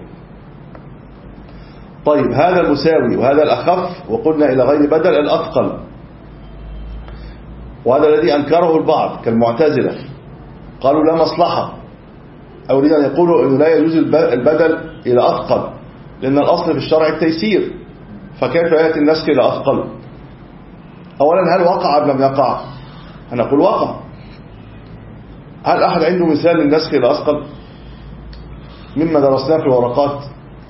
طيب هذا المساوي وهذا الأخف، وقلنا إلى غير بدل الأثقل، وهذا الذي أنكره البعض كالمعتزلة، قالوا لا مصلحة، أو أريد أن يقولوا أنه لا يجوز البدل إلى أثقل، لأن الأصل في الشرع التيسير، فكيف يأتي النسخ إلى أثقل؟ أولا هل وقع أم لم يقع؟ هنقول وقع. هل أحد عنده مثال للنسخ إلى أثقل مما درسناه في الورقات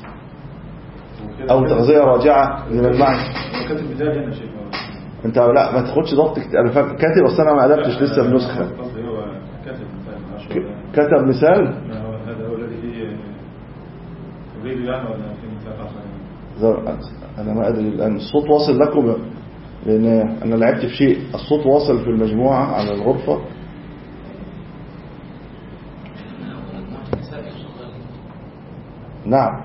أو تغذية راجعة لمن معي؟ كاتب مثال هنا شيء انت لا ما تاخدش ضغط انا فاكر كاتب، اصل انا ما قدرتش لسه بنسخه. كاتب مثال كتب مثال هذا هو الذي فيه يريد يعني ولا في مثال؟ انا ما ادري الان الصوت واصل لكم، لان انا لعبت في شيء الصوت واصل في المجموعه على الغرفه. نعم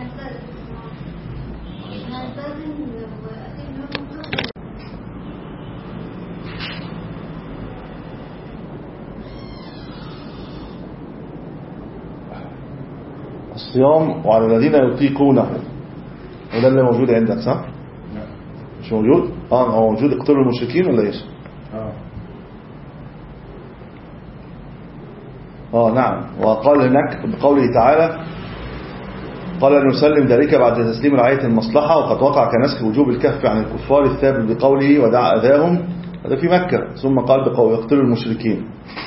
الصيام وعلى الذين يطيقونه، وده اللي موجود عندك صح؟ لا مش موجود؟ اه هو موجود اقتلوا المشركين ولا ايش؟ اه اه نعم. وقال هناك بقوله تعالى قال نسلم ذلك بعد تسليم رعاية المصلحة، وقد وقع كنسخ وجوب الكف عن الكفار الثابت بقوله ودع أذاهم، هذا في مكة، ثم قال بقوله يقتلوا المشركين.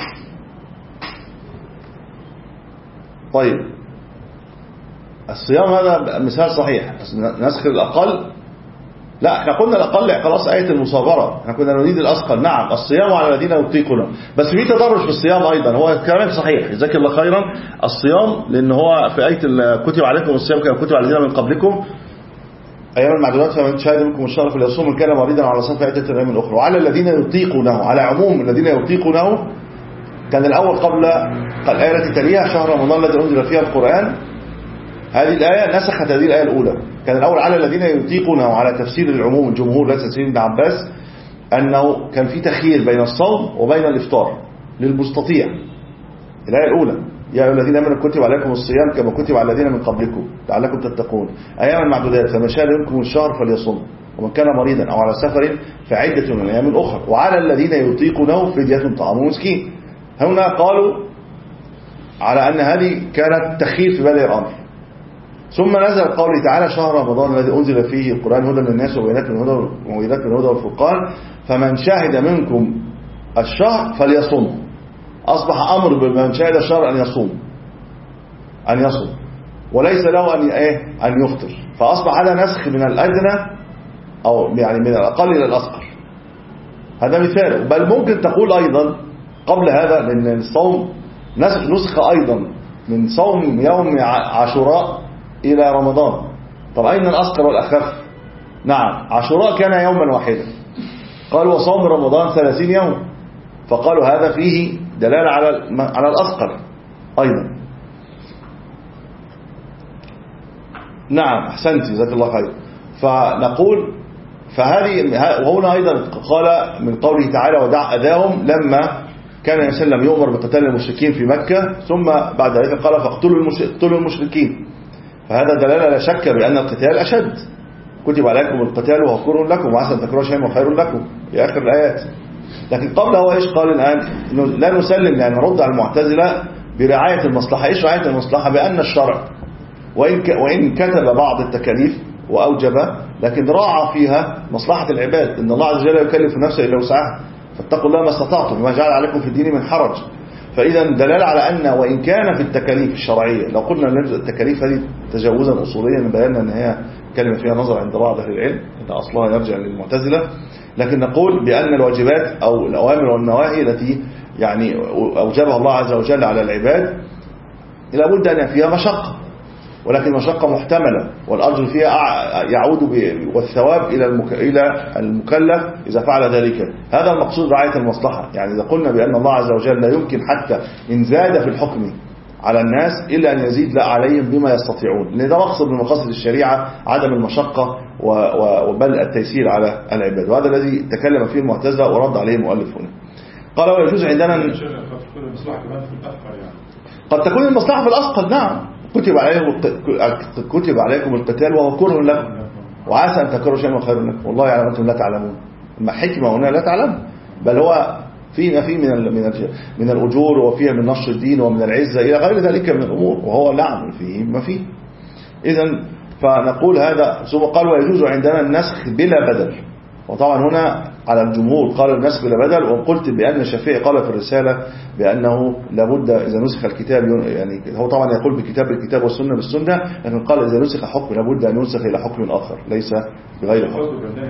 طيب الصيام هذا مثال صحيح، نسخ الأقل لا احنا قلنا الأقل خلاص آية المصابرة، احنا كنا نريد الأثقل. نعم الصيام على الذين يطيقونه، بس في تدرج في الصيام أيضا، هو كلام صحيح جزاك الله خيرا. الصيام لأن هو في آية كتب عليكم الصيام كما كتب على الذين من قبلكم أيام المعدودات فمن شهد منكم الشهر فليصوم من كان مريضا على صفة عدة أيام الأخرى، وعلى الذين يطيقونه على عموم الذين يطيقونه. كان الأول قبل الآية التي تليها شهر رمضان الذي أنزل فيها القرآن، هذه الآية نسخت هذه الآية الأولى. كان الأول على الذين يطيقونه على تفسير العموم الجمهور ليس تفسير ابن عباس، أنه كان في تخيير بين الصوم وبين الإفطار للمستطيع. الآية الأولى يا أيها الذين آمنوا كتب عليكم الصيام كما كتب على الذين من قبلكم لعلكم تتقون أياما معدودات فمن شهد منكم الشهر فليصم ومن كان مريضا أو على سفر فعدة من أيام أخرى وعلى الذين يطيقونه فدية طعام مسكين. هنا قالوا على أن هذه كانت تخيير في بدء الأمر. ثم نزل قوله تعالى شهر رمضان الذي أنزل فيه القرآن هدى للناس وبينات من الهدى وبينات من الهدى والفرقان فمن شهد منكم الشهر فليصم. أصبح أمر بمن شهد الشهر أن يصوم أن يصوم وليس له أن إيه أن يفطر، فأصبح هذا نسخ من الأدنى أو يعني من الأقل إلى الأصغر. هذا مثال. بل ممكن تقول أيضا قبل هذا لأن الصوم نسخ نسخ أيضا من صوم يوم عاشوراء إلى رمضان. طب أين الأصغر والأخف؟ نعم عاشوراء كان يوما واحدا، قالوا وصوم رمضان ثلاثين يوم، فقالوا هذا فيه دلالة على على الأصغر أيضا. نعم أحسنت جزاك الله خير. فنقول فهذه وهنا أيضا قال من قوله تعالى ودع أذاهم لما كان النبي صلى الله عليه وسلم يؤمر بقتال المشركين في مكة ثم بعد ذلك قال فاقتلوا المشركين، فهذا دلالة لا شك بأن القتال أشد. كتب عليكم القتال وهو كره لكم وعسى أن تكرهوا شيئا وخير لكم في آخر الآيات. لكن قبل هو إيش قال الآن لا نسلم لأن نرد على المعتزلة برعاية المصلحة. إيش رعاية المصلحة؟ بأن الشرع وإن وإن كتب بعض التكاليف وأوجب لكن راعى فيها مصلحة العباد. إن الله عز وجل يكلف نفسه إلا وسعها فاتقوا الله ما استطعتم ما جعل عليكم في الدين من حرج. فإذا دلالة على أن وإن كان في التكاليف الشرعية لو قلنا نجد التكاليف هذه تجاوزا أصوليا بينا أن هي كلمة فيها نظر عند بعض أهل العلم إن أصلها يرجع للمعتزلة، لكن نقول بأن الواجبات أو الأوامر والنواهي التي يعني أوجبها الله عز وجل على العباد لابد أن فيها مشقة، ولكن مشقة محتملة والأجر فيها يعود والثواب إلى إلى المكلف إذا فعل ذلك. هذا المقصود رعاية المصلحة. يعني إذا قلنا بأن الله عز وجل لا يمكن حتى إن زاد في الحكم على الناس إلا أن يزيد لا عليهم بما يستطيعون، لأن ده مقصد من مقاصد الشريعة عدم المشقة وبل التيسير على العباد، وهذا الذي تكلم فيه المعتزلة ورد عليه المؤلف هنا. قال ويجوز عندنا قد تكون المصلحة في الأثقل. نعم كتب عليكم كتب عليكم القتال وهو كره لكم وعسى أن تكرهوا شيئا وخير لكم والله يعلم أنتم لا تعلمون. ما حكمة هنا لا تعلم، بل هو فيما فيه من من من الأجور وفيها من نشر الدين ومن العزة إلى غير ذلك من الأمور، وهو نعم فيه ما فيه. إذن فنقول هذا. ثم قال ويجوز عندنا النسخ بلا بدل، وطبعا هنا على الجمهور قال النسخ بلا بدل، وقلت بأن الشافعي قال في الرسالة بأنه لابد إذا نسخ الكتاب، يعني هو طبعا يقول بكتاب الكتاب والسنة بالسنة، لكن قال إذا نسخ حكم لابد أن ينسخ إلى حكم آخر ليس بغير حكم.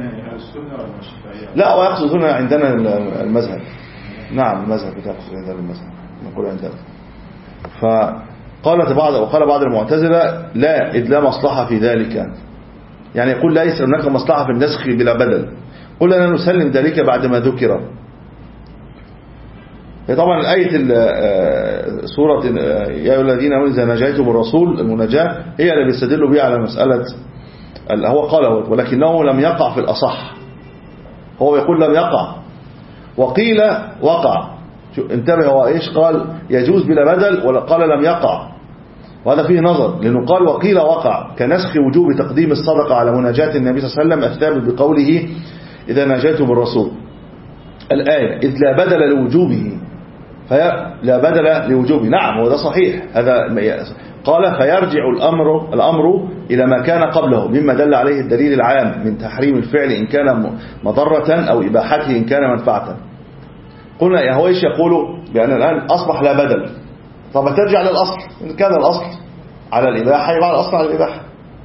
لا ويقصد هنا عندنا المذهب. نعم المذهب بتقصد عندنا المذهب نقول عندنا. فقالت بعض وقال بعض المعتزلة لا، إذ لا مصلحة في ذلك، يعني يقول ليس هناك مصلحة في النسخ بلا بدل. قلنا نسلم ذلك بعد ما ذكر. طبعا الآية سورة يا أيها الذين آمنوا إذا ناجيتم الرسول، المناجاة هي اللي بيستدلوا بها على مسألة هو قال ولكنه لم يقع في الأصح، هو يقول لم يقع، وقيل وقع. انتبه، هو إيش قال يجوز بلا بدل وقال لم يقع، وهذا فيه نظر، لأنه قال وقيل وقع كنسخ وجوب تقديم الصدقة على مناجاة النبي صلى الله عليه وسلم الثابت بقوله إذا ناجيتم الرسول الآية، إذ لا بدل لوجوبه، في لا بدل لوجوبه. نعم وده صحيح، هذا قال فيرجع الأمر الأمر إلى ما كان قبله مما دل عليه الدليل العام من تحريم الفعل إن كان مضرة أو إباحته إن كان منفعة. قلنا يا هو إيش يقولوا بأن الآن أصبح لا بدل، طب ترجع للأصل، إن كان الأصل على الإباحة يبقى الأصل على الإباحة،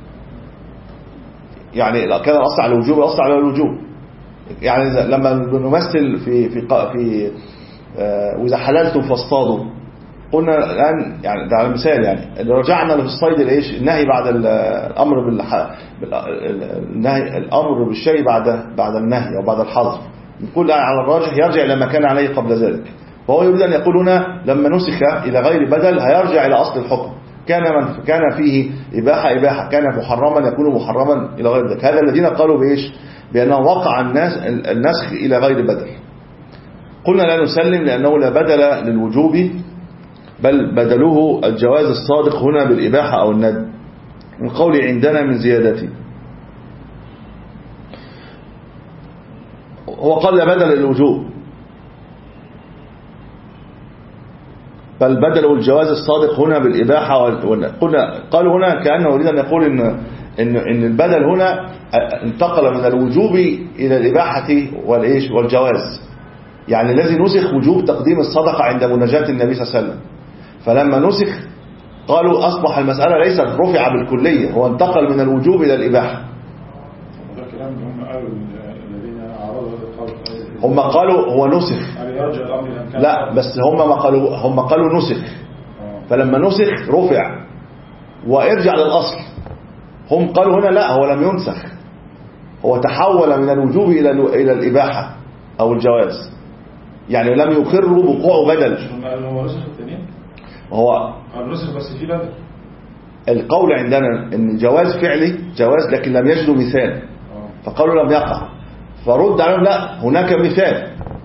يعني كان الأصل على الوجوب الأصل على الوجوب. يعني لما نمثل في في في آه وإذا حللتم فاصطادوا، قلنا الآن يعني ده على المثال، يعني رجعنا للصيد الايش النهي بعد الأمر بالح... النهي الأمر بالشيء بعد بعد النهي أو بعد الحظر، نقول على الراجح يرجع إلى ما كان عليه قبل ذلك. فهو يريد أن يقول هنا لما نسخ إلى غير بدل هيرجع إلى أصل الحكم، كان من كان فيه إباحة إباحة، كان محرما يكون محرما إلى غير ذلك. هذا الذين قالوا بإيش بأنه وقع الناس النسخ إلى غير بدل. قلنا لا نسلم لأنه لا بدل للوجوب، بل بدلوه الجواز الصادق هنا بالإباحة أو الندب، من قول عندنا من زيادته. هو قال لا بدل للوجوب، بل بدلوا الجواز الصادق هنا بالإباحة والندب. قلنا قالوا هنا كأنه يريد أن يقول إن إن إن البدل هنا انتقل من الوجوب إلى الإباحة والإيش والجواز، يعني الذي نسخ وجوب تقديم الصدقة عند مناجاة النبي صلى الله عليه وسلم، فلما نسخ قالوا أصبح المسألة ليست رفع بالكلية، هو انتقل من الوجوب إلى الإباحة. هم قالوا هو نسخ، لا بس هم ما قالوا، هم قالوا نسخ، فلما نسخ رفع وارجع للأصل. هم قالوا هنا لا، هو لم ينسخ، هو تحول من الوجوب إلى إلى الإباحة أو الجواز، يعني لم يقروا بقوع بدل. هو النسخ بس في بدل. القول عندنا ان جواز فعلي جواز، لكن لم يجدوا مثال، فقالوا لم يقع، فرد عليهم لا هناك مثال،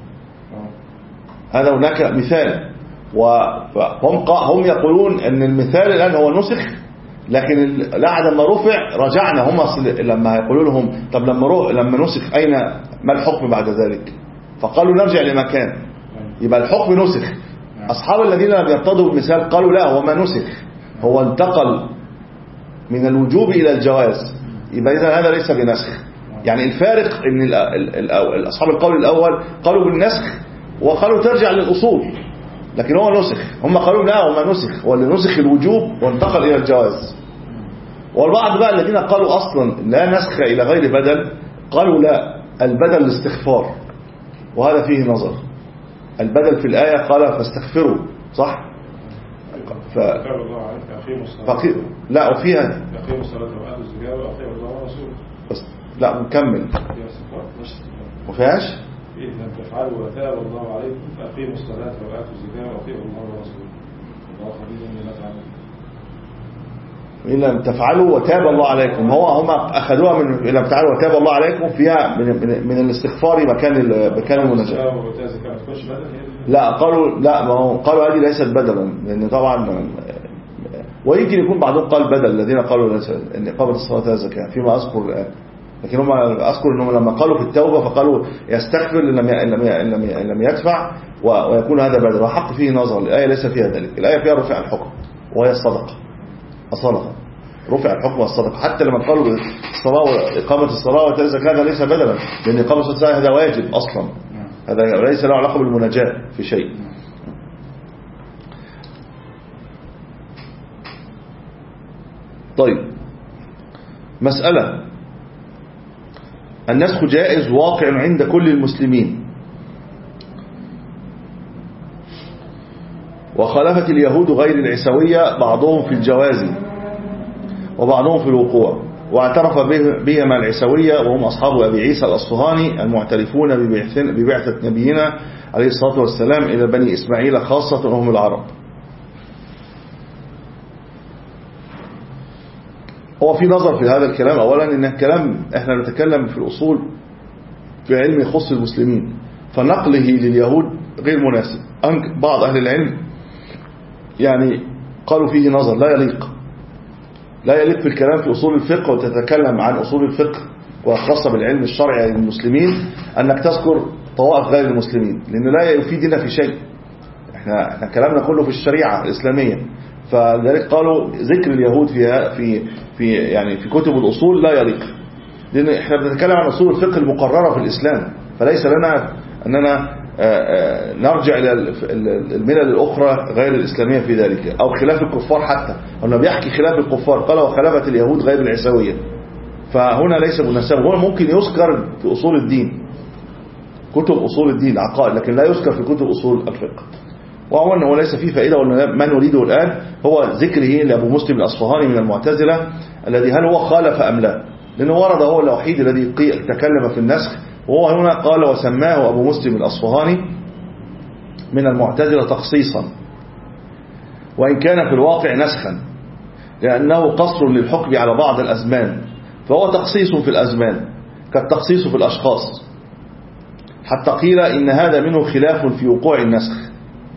هذا هناك مثال. وهم هم يقولون ان المثال الان هو نسخ، لكن بعد ما رفع رجعنا. هم لما يقولوا لهم طب لما رو... لما نسخ اين ما الحكم بعد ذلك، فقالوا نرجع لما كان، يبقى الحكم نسخ. أصحاب الذين لم يرتضوا بالمثال قالوا لا، هو ما نسخ، هو انتقل من الوجوب إلى الجواز، يبقى إذا هذا ليس بنسخ. يعني الفارق ان أصحاب القول الأول قالوا بالنسخ وقالوا ترجع للأصول، لكن هو نسخ. هم قالوا لا، هو ما نسخ، هو اللي نسخ الوجوب وانتقل إلى الجواز. والبعض بقى الذين قالوا أصلا لا نسخ إلى غير بدل قالوا لا، البدل الاستغفار، وهذا فيه نظر. البدل في الآية قال فاستغفروا، صح؟ ف... فقي... لا وفيها أقيموا الصلاة وآتوا الزكاة وأطيعوا الله ورسوله، بس لا نكمل ما فيهاش إن لم تفعلوا وتاب الله عليكم فأقيموا الصلاة وآتوا الزكاة وأطيعوا الله ورسوله الله خبير بما تعملون. إن لم تفعلوا وتاب الله عليكم، هو هم أخذوها من إن لم تفعلوا وتاب الله عليكم، فيها من, من, من الاستغفار مكان مكان المناجاة. لا قالوا لا، ما هو قالوا هذه ليست بدلا، لأن طبعا ويمكن يكون بعضهم قال بدل، الذين قالوا ان إقامة الصلاة والزكاة فيما أذكر الآن، لكن هم أذكر أنهم لما قالوا في التوبة فقالوا يستغفر إن لم لم لم يدفع ويكون هذا بدل، وحق فيه نظر. الآية ليس فيها ذلك، الآية فيها رفع الحكم وهي الصدقة أصلها. رفع الحكم والصدقة. حتى لما قالوا الصلاة وإقامة الصلاة وإيتاء الزكاة هذا ليس بدلا، لأن إقامة الصلاة هذا واجب أصلا، هذا ليس له علاقة بالمناجاة في شيء. طيب، مسألة النسخ جائز واقع عند كل المسلمين، وخالفت اليهود غير العيسوية بعضهم في الجواز وبعضهم في الوقوع، واعترف بهما العيسوية وهم أصحاب أبي عيسى الأصفهاني المعترفون ببعثة نبينا عليه الصلاة والسلام إلى بني إسماعيل خاصة وهم العرب. هو في نظر في هذا الكلام. أولا إن الكلام إحنا نتكلم في الأصول في علم يخص المسلمين، فنقله لليهود غير مناسب. بعض أهل العلم يعني قالوا فيه نظر لا يليق لا يليق في الكلام في أصول الفقه وتتكلم عن أصول الفقه وخاصة بالعلم الشرعي للمسلمين أنك تذكر طوائف غير المسلمين، لأنه لا يفيدنا في شيء. احنا, احنا كلامنا كله في الشريعة الإسلامية، فلذلك قالوا ذكر اليهود في في في يعني في كتب الأصول لا يليق، لأن احنا بنتكلم عن أصول الفقه المقررة في الإسلام، فليس لنا أننا نرجع إلى الملل الأخرى غير الإسلامية في ذلك، أو خلاف الكفار. حتى هنا بيحكي خلاف الكفار، قال وخلافة اليهود غير العيسوية، فهنا ليس مناسبا. هو ممكن يذكر في أصول الدين، كتب أصول الدين عقائد، لكن لا يذكر في كتب أصول الفقه. وهو أنه ليس فيه فائدة، وما نريده الآن هو ذكره لأبو مسلم الأصفهاني من المعتزلة الذي هل هو خالف أم لا، لأنه ورد هو الوحيد الذي تكلم في النسخ، وهو هنا قال وسماه أبو مسلم الأصفهاني من المعتزلة تخصيصا، وإن كان في الواقع نسخا، لأنه قصر للحكم على بعض الأزمان، فهو تخصيص في الأزمان كالتخصيص في الأشخاص، حتى قيل إن هذا منه خلاف في وقوع النسخ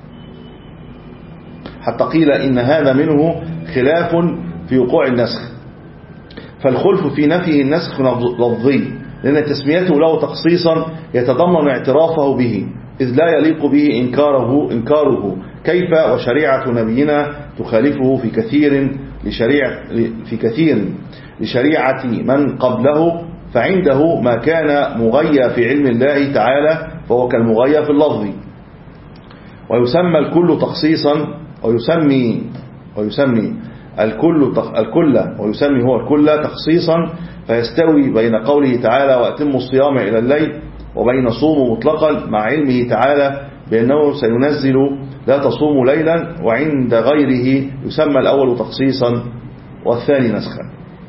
حتى قيل إن هذا منه خلاف في وقوع النسخ فالخلف في نفيه النسخ لفظي، لأن تسميته له تخصيصا يتضمن اعترافه به، إذ لا يليق به إنكاره, إنكاره كيف وشريعة نبينا تخالفه في كثير لشريعة, في كثير لشريعة من قبله، فعنده ما كان مغيى في علم الله تعالى فهو كالمغيى في اللفظ. ويسمى الكل تخصيصا ويسمي ويسمي الكل الكل ويسمي هو الكل تخصيصا، فيستوي بين قوله تعالى وأتموا الصيام إلى الليل وبين صوموا مطلقا، مع علمه تعالى بأنه سينزل لا تصوموا ليلا، وعند غيره يسمى الأول تخصيصا والثاني نسخا.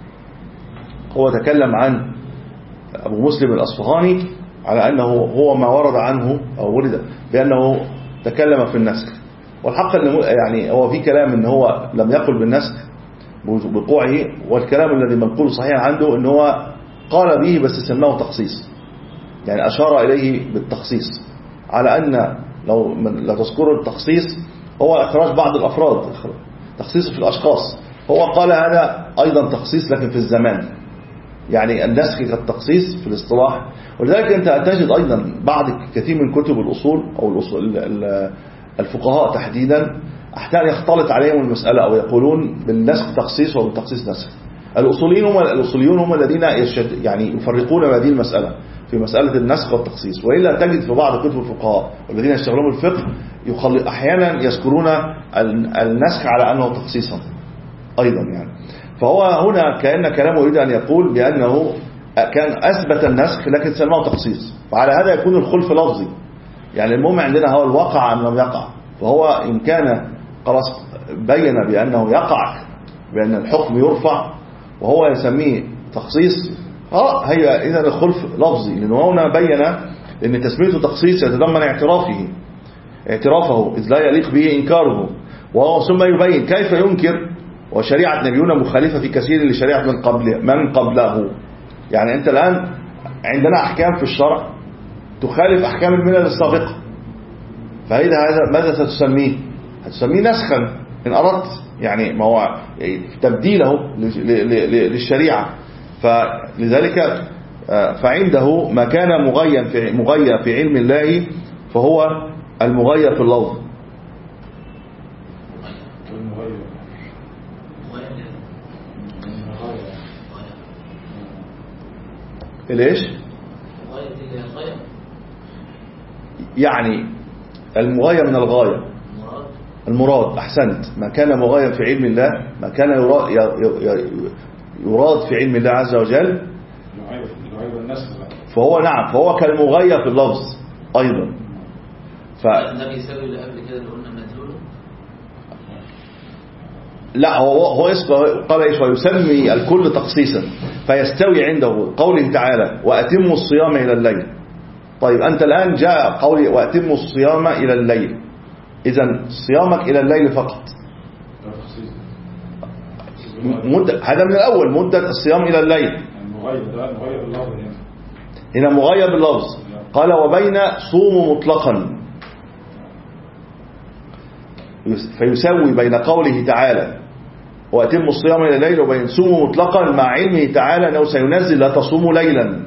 هو تكلم عن أبو مسلم الأصفهاني على أنه هو ما ورد عنه أو ورد بأنه تكلم في النسخ، والحق يعني هو في كلام ان هو لم يقل بالنسخ بوقوعه، والكلام الذي منقول صحيح عنده ان هو قال به بس سماه تخصيص، يعني اشار اليه بالتخصيص، على ان لو لا تذكر التخصيص هو اخراج بعض الافراد، تخصيص في الاشخاص، هو قال هذا ايضا تخصيص لكن في الزمان، يعني النسخ كالتخصيص في الاصطلاح. ولذلك انت تجد ايضا بعض كثير من كتب الاصول او الأصول الفقهاء تحديدا احيانا يختلط عليهم المسألة او يقولون بالنسخ تخصيص وبالتخصيص نسخ. الاصوليين هم الاصوليون هم الذين يعني يفرقون هذه المسألة في مسألة النسخ والتخصيص، وإلا تجد في بعض كتب الفقهاء الذين يشتغلون بالفقه احيانا يذكرون النسخ على انه تخصيصا ايضا يعني. فهو هنا كأن كلامه يريد ان يقول بانه كان اثبت النسخ لكن سماه تخصيص، وعلى هذا يكون الخلف لفظي، يعني المهم عندنا هو الواقع أم لم يقع. فهو إن كان خلاص بين بأنه يقع، بأن الحكم يرفع وهو يسميه تخصيص، اه هي إذا الخلف لفظي، لأنه هنا بين أن تسميته تخصيص يتضمن اعترافه اعترافه إذ لا يليق به إنكاره، وهو ثم يبين كيف ينكر وشريعة نبينا مخالفة في كثير لشريعة من قبل من قبله. يعني أنت الآن عندنا أحكام في الشرع تخالف أحكام الملل السابقة، فإذا هذا ماذا ستسميه؟ هتسميه نسخا إن أردت، يعني ما هو تبديله للشريعة. فلذلك فعنده ما كان مغيا في مغيا في علم الله فهو المغيا في اللفظ. ليش الغاية دي هي الغاية يعني المغاية من الغاية المراد المراد أحسنت ما كان مغايا في علم الله ما كان يراد, يراد في علم الله عز وجل فهو نعم فهو كالمغاية في اللفظ أيضا ف... ده بيساوي اللي قبل كده اللي قلنا مدلوله لا هو هو قال ايش ويسمي الكل تخصيصا فيستوي عنده قوله تعالى وأتموا الصيام إلى الليل. طيب أنت الآن جاء قولي وأتموا الصيام إلى الليل إذا صيامك إلى الليل فقط مدة هذا من الأول مدة الصيام إلى الليل هنا مغاير باللفظ قال وبين صوم مطلقا فيسوي بين قوله تعالى وأتم الصيام إلى الليل وبين صوم مطلقا مع علمه تعالى أنه سينزل لا تصوموا ليلا.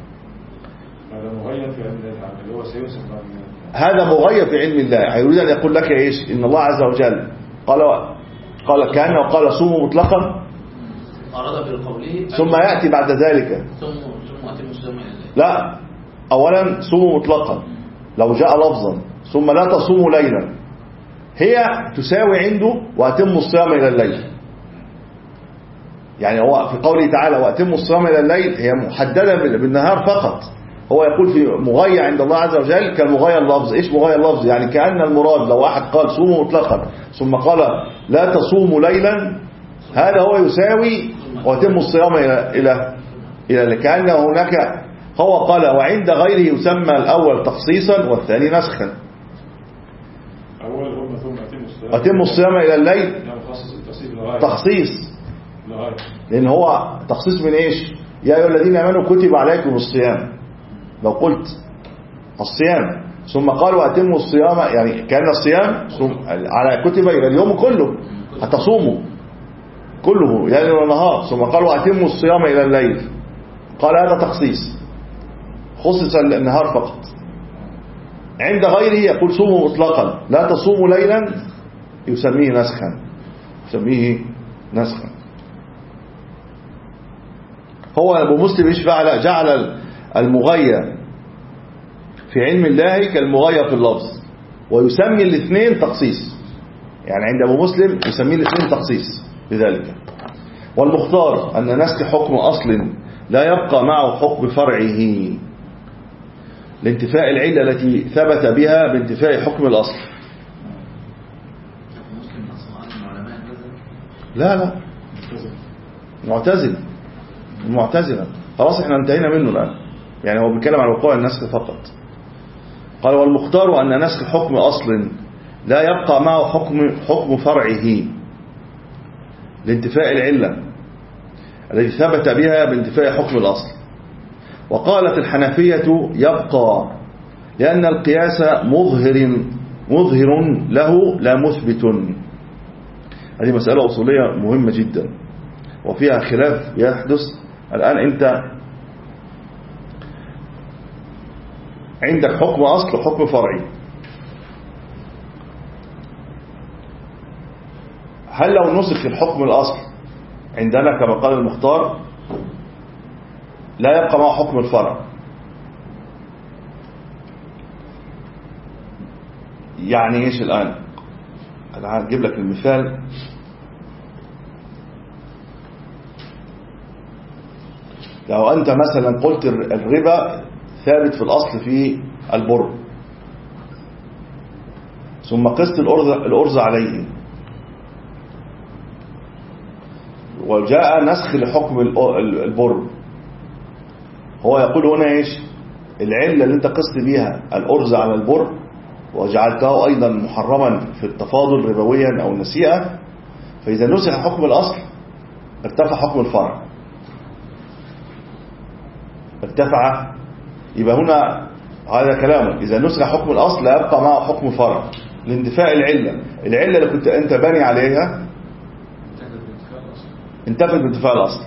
هذا مغير في علم الله يريد أن يقول لك إيش إن الله عز وجل قال قال كأنه قال صوموا مطلقا أراد بالقوله ثم يأتي بعد ذلك ثم ثم أتم الصيام إلى الليل. لا أولا صوموا مطلقا لو جاء لفظا ثم لا تصوموا ليلا هي تساوي عنده وأتموا الصيام إلى الليل. يعني هو في قوله تعالى وأتموا الصيام إلى الليل هي محددة بالنهار فقط. هو يقول في مغاية عند الله عز وجل كالمغاية اللفظ. إيش مغاية اللفظ؟ يعني كأن المراد لو واحد قال صوموا مطلقا ثم قال لا تصوموا ليلا هذا هو يساوي وأتموا الصيام إلى إلى إلى كأن هناك هو قال وعند غيره يسمى الأول تخصيصا والثاني نسخا. أتموا الصيام إلى الليل تخصيص لأن هو تخصيص من إيش يا أيها الذين آمنوا كتب عليكم الصيام لو قلت الصيام ثم قالوا أتموا الصيام يعني كان الصيام على كتب إلى اليوم كله هتصوموا كله يعني النهار ثم قالوا أتموا الصيام إلى الليل قال هذا تخصيص خصص النهار فقط. عند غيره يقول صوموا مطلقا لا تصوموا ليلا يسميه نسخا يسميه نسخا. هو أبو مسلم إيش فعل جعل المغاية في علم الله كالمغاية في اللفظ ويسمي الاثنين تخصيص. يعني عند أبو مسلم يسميه الاثنين تخصيص لذلك. والمختار أن نسخ حكم أصل لا يبقى معه حكم فرعه لانتفاء العلة التي ثبت بها بانتفاء حكم الأصل. لا لا معتزل معتزلة خلاص احنا انتهينا منه الآن. يعني هو بيتكلم عن وقوع النسخ فقط. قال والمختار أن نسخ حكم أصل لا يبقى معه حكم حكم فرعه لانتفاء العلة التي ثبت بها بانتفاء حكم الأصل. وقالت الحنفية يبقى لأن القياس مظهر مظهر له لا مثبت. هذه مسألة أصولية مهمة جدا وفيها خلاف يحدث الآن. أنت عندك حكم أصل وحكم فرعي. هل لو نسخ الحكم الأصل عندنا كما قال المختار لا يبقى معه حكم الفرع؟ يعني ايش الآن؟ أنا هجيب لك المثال. لو أنت مثلا قلت الربا ثابت في الأصل في البر ثم قست الأرز, الأرز عليه وجاء نسخ لحكم البر هو يقول هنا ايش العلة اللي انت قست بيها الأرز على البر وجعلته أيضا محرما في التفاضل ربويا أو نسيئة فإذا نسخ حكم الأصل ارتفع حكم الفرع ارتفع. يبقى هنا هذا كلامه إذا نسخ حكم الأصل لا يبقى معه حكم فرع لاندفاع العلة. العلة اللي كنت أنت باني عليها انتفت بانتفاع الأصل.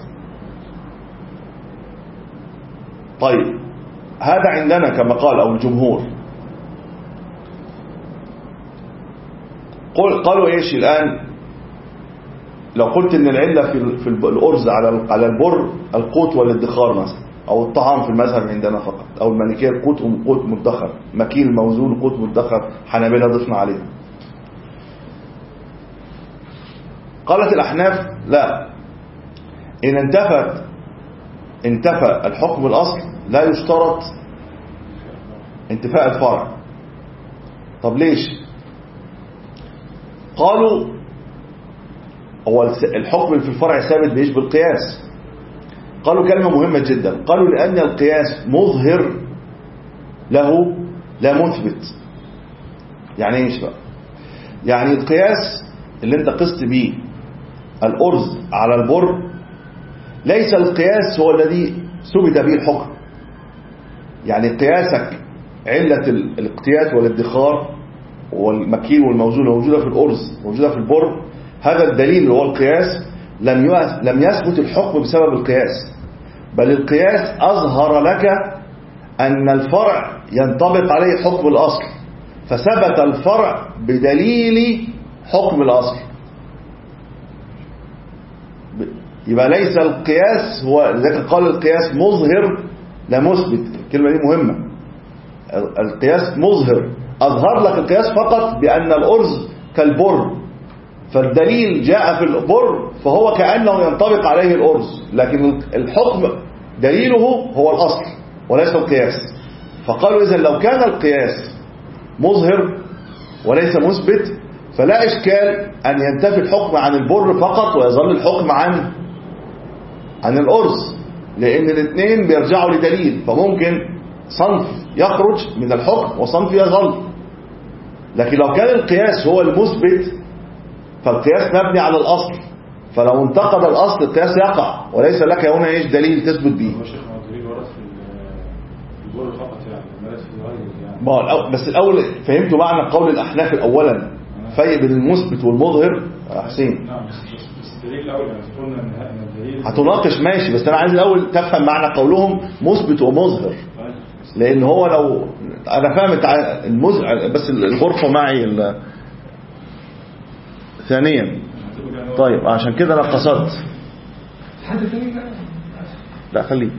طيب هذا عندنا كما قال أو الجمهور قالوا إيش الآن لو قلت إن العلة في في الأرز على على البر القوت والادخار مثلا أو الطعام في المذهب عندنا فقط، أو المالكية قوت قوت مدخر، مكيل موزون قوت مدخر، حنابلة ضفنا عليه. قالت الأحناف لا، إن انتفت انتفى الحكم الأصل لا يشترط انتفاء الفرع. طب ليش؟ قالوا هو الحكم في الفرع ثابت بإيش؟ بالقياس. قالوا كلمة مهمة جدا، قالوا لأن القياس مظهر له لا مثبت. يعني ايش بقى؟ يعني القياس اللي انت قست بيه الأرز على البر ليس القياس هو الذي ثبت به الحكم. يعني قياسك علة الاقتيات والادخار والمكيل والموزون موجودة في الأرز موجودة في البر، هذا الدليل اللي هو القياس لم لم يثبت الحكم بسبب القياس، بل القياس أظهر لك أن الفرع ينطبق عليه حكم الأصل، فثبت الفرع بدليل حكم الأصل. يبقى ليس القياس هو، لذلك قال القياس مظهر لا مثبت. الكلمة دي مهمة. القياس مظهر، أظهر لك القياس فقط بأن الأرز كالبر، فالدليل جاء في البر فهو كأنه ينطبق عليه الأرز، لكن الحكم دليله هو الأصل وليس القياس. فقالوا إذن لو كان القياس مظهر وليس مثبت فلا إشكال أن ينتفي الحكم عن البر فقط ويظل الحكم عن عن الأرز، لأن الاثنين بيرجعوا لدليل، فممكن صنف يخرج من الحكم وصنف يظل. لكن لو كان القياس هو المثبت فالقياس مبني على الأصل، فلو انتقد الأصل القياس يقع وليس لك هنا ايش دليل تثبت به. هو شيخ الدليل ورد في البر فقط يعني، ما في الغير يعني. بس الأول فهمتوا معنى قول الأحناف الأولا فرق بين المثبت والمظهر يا حسين؟ نعم، بس الدليل الأول يعني قلنا ان الدليل هتناقش ماشي، بس أنا عايز الأول تفهم معنى قولهم مثبت ومظهر، لأن هو لو أنا فاهم المظهر بس الغرفة معي ال... ثانيا. طيب عشان كده أنا قصدت لا خليه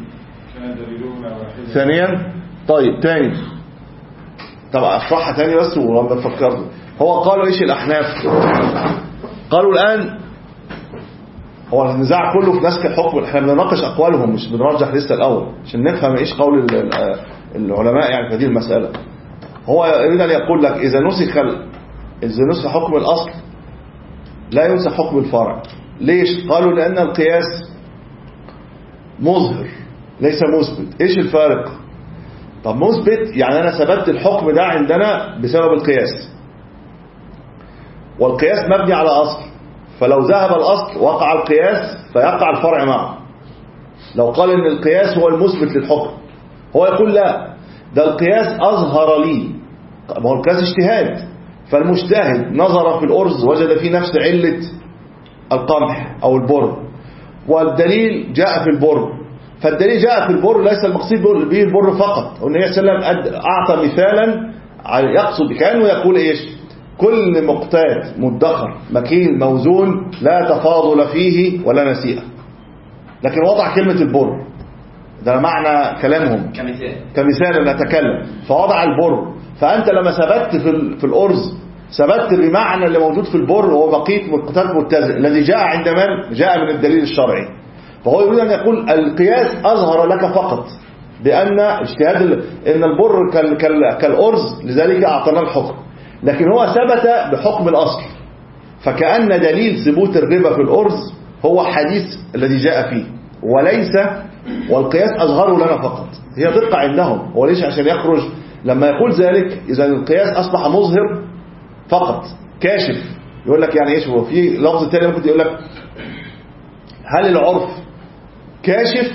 ثانيا. طيب تاني، طبعا اشرحها تاني بس ولما تفكروا. هو قالوا ايش الأحناف؟ قالوا الآن هو النزاع كله في نسك الحكم، احنا بنناقش أقوالهم مش بنرجح لسه الأول عشان نفهم ايش قول العلماء يعني في هذه المسألة. هو يريد أن يقول لك إذا نسخ إذا نسخ حكم الأصل لا ينسخ حكم الفرع. ليش؟ قالوا لأن القياس مظهر ليس مثبت. ايش الفارق؟ طب مثبت يعني أنا ثبت الحكم ده عندنا بسبب القياس، والقياس مبني على أصل، فلو ذهب الأصل وقع القياس فيقع الفرع معه. لو قال إن القياس هو المثبت للحكم، هو يقول لا، ده القياس أظهر لي. ما هو القياس اجتهاد، فالمجتهد نظر في الأرز وجد فيه نفس علة القمح أو البر، والدليل جاء في البر، فالدليل جاء في البر ليس المقصود به البر فقط. والنبي صلى الله عليه وسلم أعطى مثالا يقصد كأنه يقول إيش؟ كل مقتات مدخر مكين موزون لا تفاضل فيه ولا نسيئة، لكن وضع كلمة البر، ده معنى كلامهم كمثال كمثال نتكلم، فوضع البر. فأنت لما ثبت في في الأرز ثبت بمعنى اللي موجود في البر وهو بقية مقتات متزن الذي جاء عند من؟ جاء من الدليل الشرعي. فهو يريد أن يقول القياس أظهر لك فقط بأن اجتهاد ان البر كالأرز لذلك أعطانا الحكم، لكن هو ثبت بحكم الأصل، فكأن دليل ثبوت الربا في الأرز هو حديث الذي جاء فيه وليس، والقياس أظهره لنا فقط. هي دقة عندهم. هو ليش؟ عشان يخرج لما يقول ذلك إذا القياس أصبح مظهر فقط كاشف. يقول لك يعني إيش؟ هو في لفظ تاني ممكن يقول لك هل العرف كاشف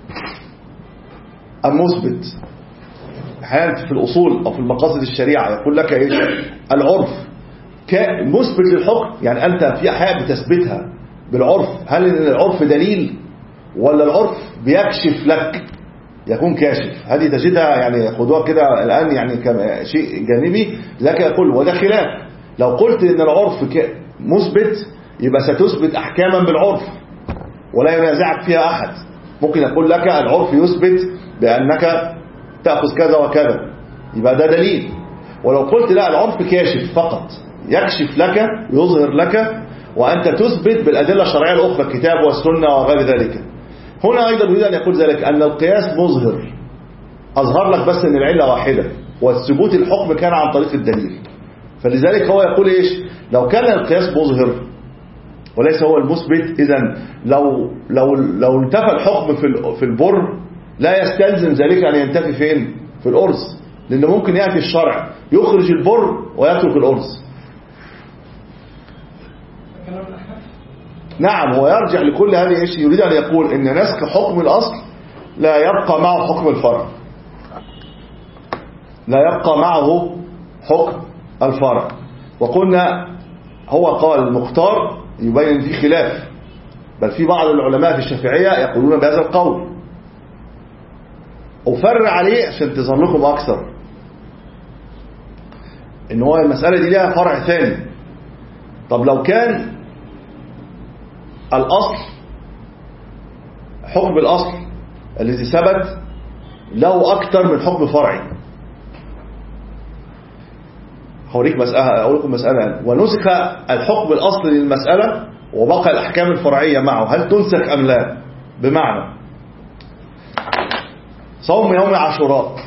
أم مثبت؟ أحيانا في الأصول أو في المقاصد الشريعة يقول لك إيش؟ العرف مثبت للحكم، يعني أنت في أحياء بتثبتها بالعرف، هل العرف دليل ولا العرف بيكشف لك يكون كاشف؟ هذه تجدها يعني خدوها كده الآن يعني كشيء جانبي، لكن يقول وده خلاف. لو قلت إن العرف مثبت يبقى ستثبت أحكاما بالعرف ولا ينازعك فيها أحد، ممكن يقول لك العرف يثبت بأنك تأخذ كذا وكذا، يبقى ده دليل. ولو قلت لا العرف كاشف فقط، يكشف لك يظهر لك، وأنت تثبت بالأدلة الشرعية الأخرى الكتاب والسنة وغير ذلك. هنا أيضا يريد أن يقول ذلك أن القياس مظهر، أظهر لك بس أن العلة واحدة، والثبوت الحكم كان عن طريق الدليل. فلذلك هو يقول إيش؟ لو كان القياس مظهر وليس هو المثبت، إذن لو لو لو انتفى الحكم في في البر لا يستلزم ذلك أن ينتفي فين؟ في الأرز، لأن ممكن يأتي الشرع يخرج البر ويترك الأرز. نعم، هو يرجع لكل هذه إيش؟ يريد أن يقول إن نسخ حكم الأصل لا يبقى معه حكم الفرع، لا يبقى معه حكم الفرع. وقلنا هو قال المختار يبين في خلاف، بل في بعض العلماء في الشافعية يقولون بهذا القول. أفرع عليه عشان تظهر لكم أكثر إن هو المسألة دي لها فرع ثاني. طب لو كان الأصل حكم الأصل الذي ثبت له أكثر من حكم فرعي، هوريك مسألة، أقول لكم مسألة، ونسخ الحكم الأصلي للمسألة وبقى الأحكام الفرعية معه، هل تنسخ أم لا؟ بمعنى صوم يوم عاشوراء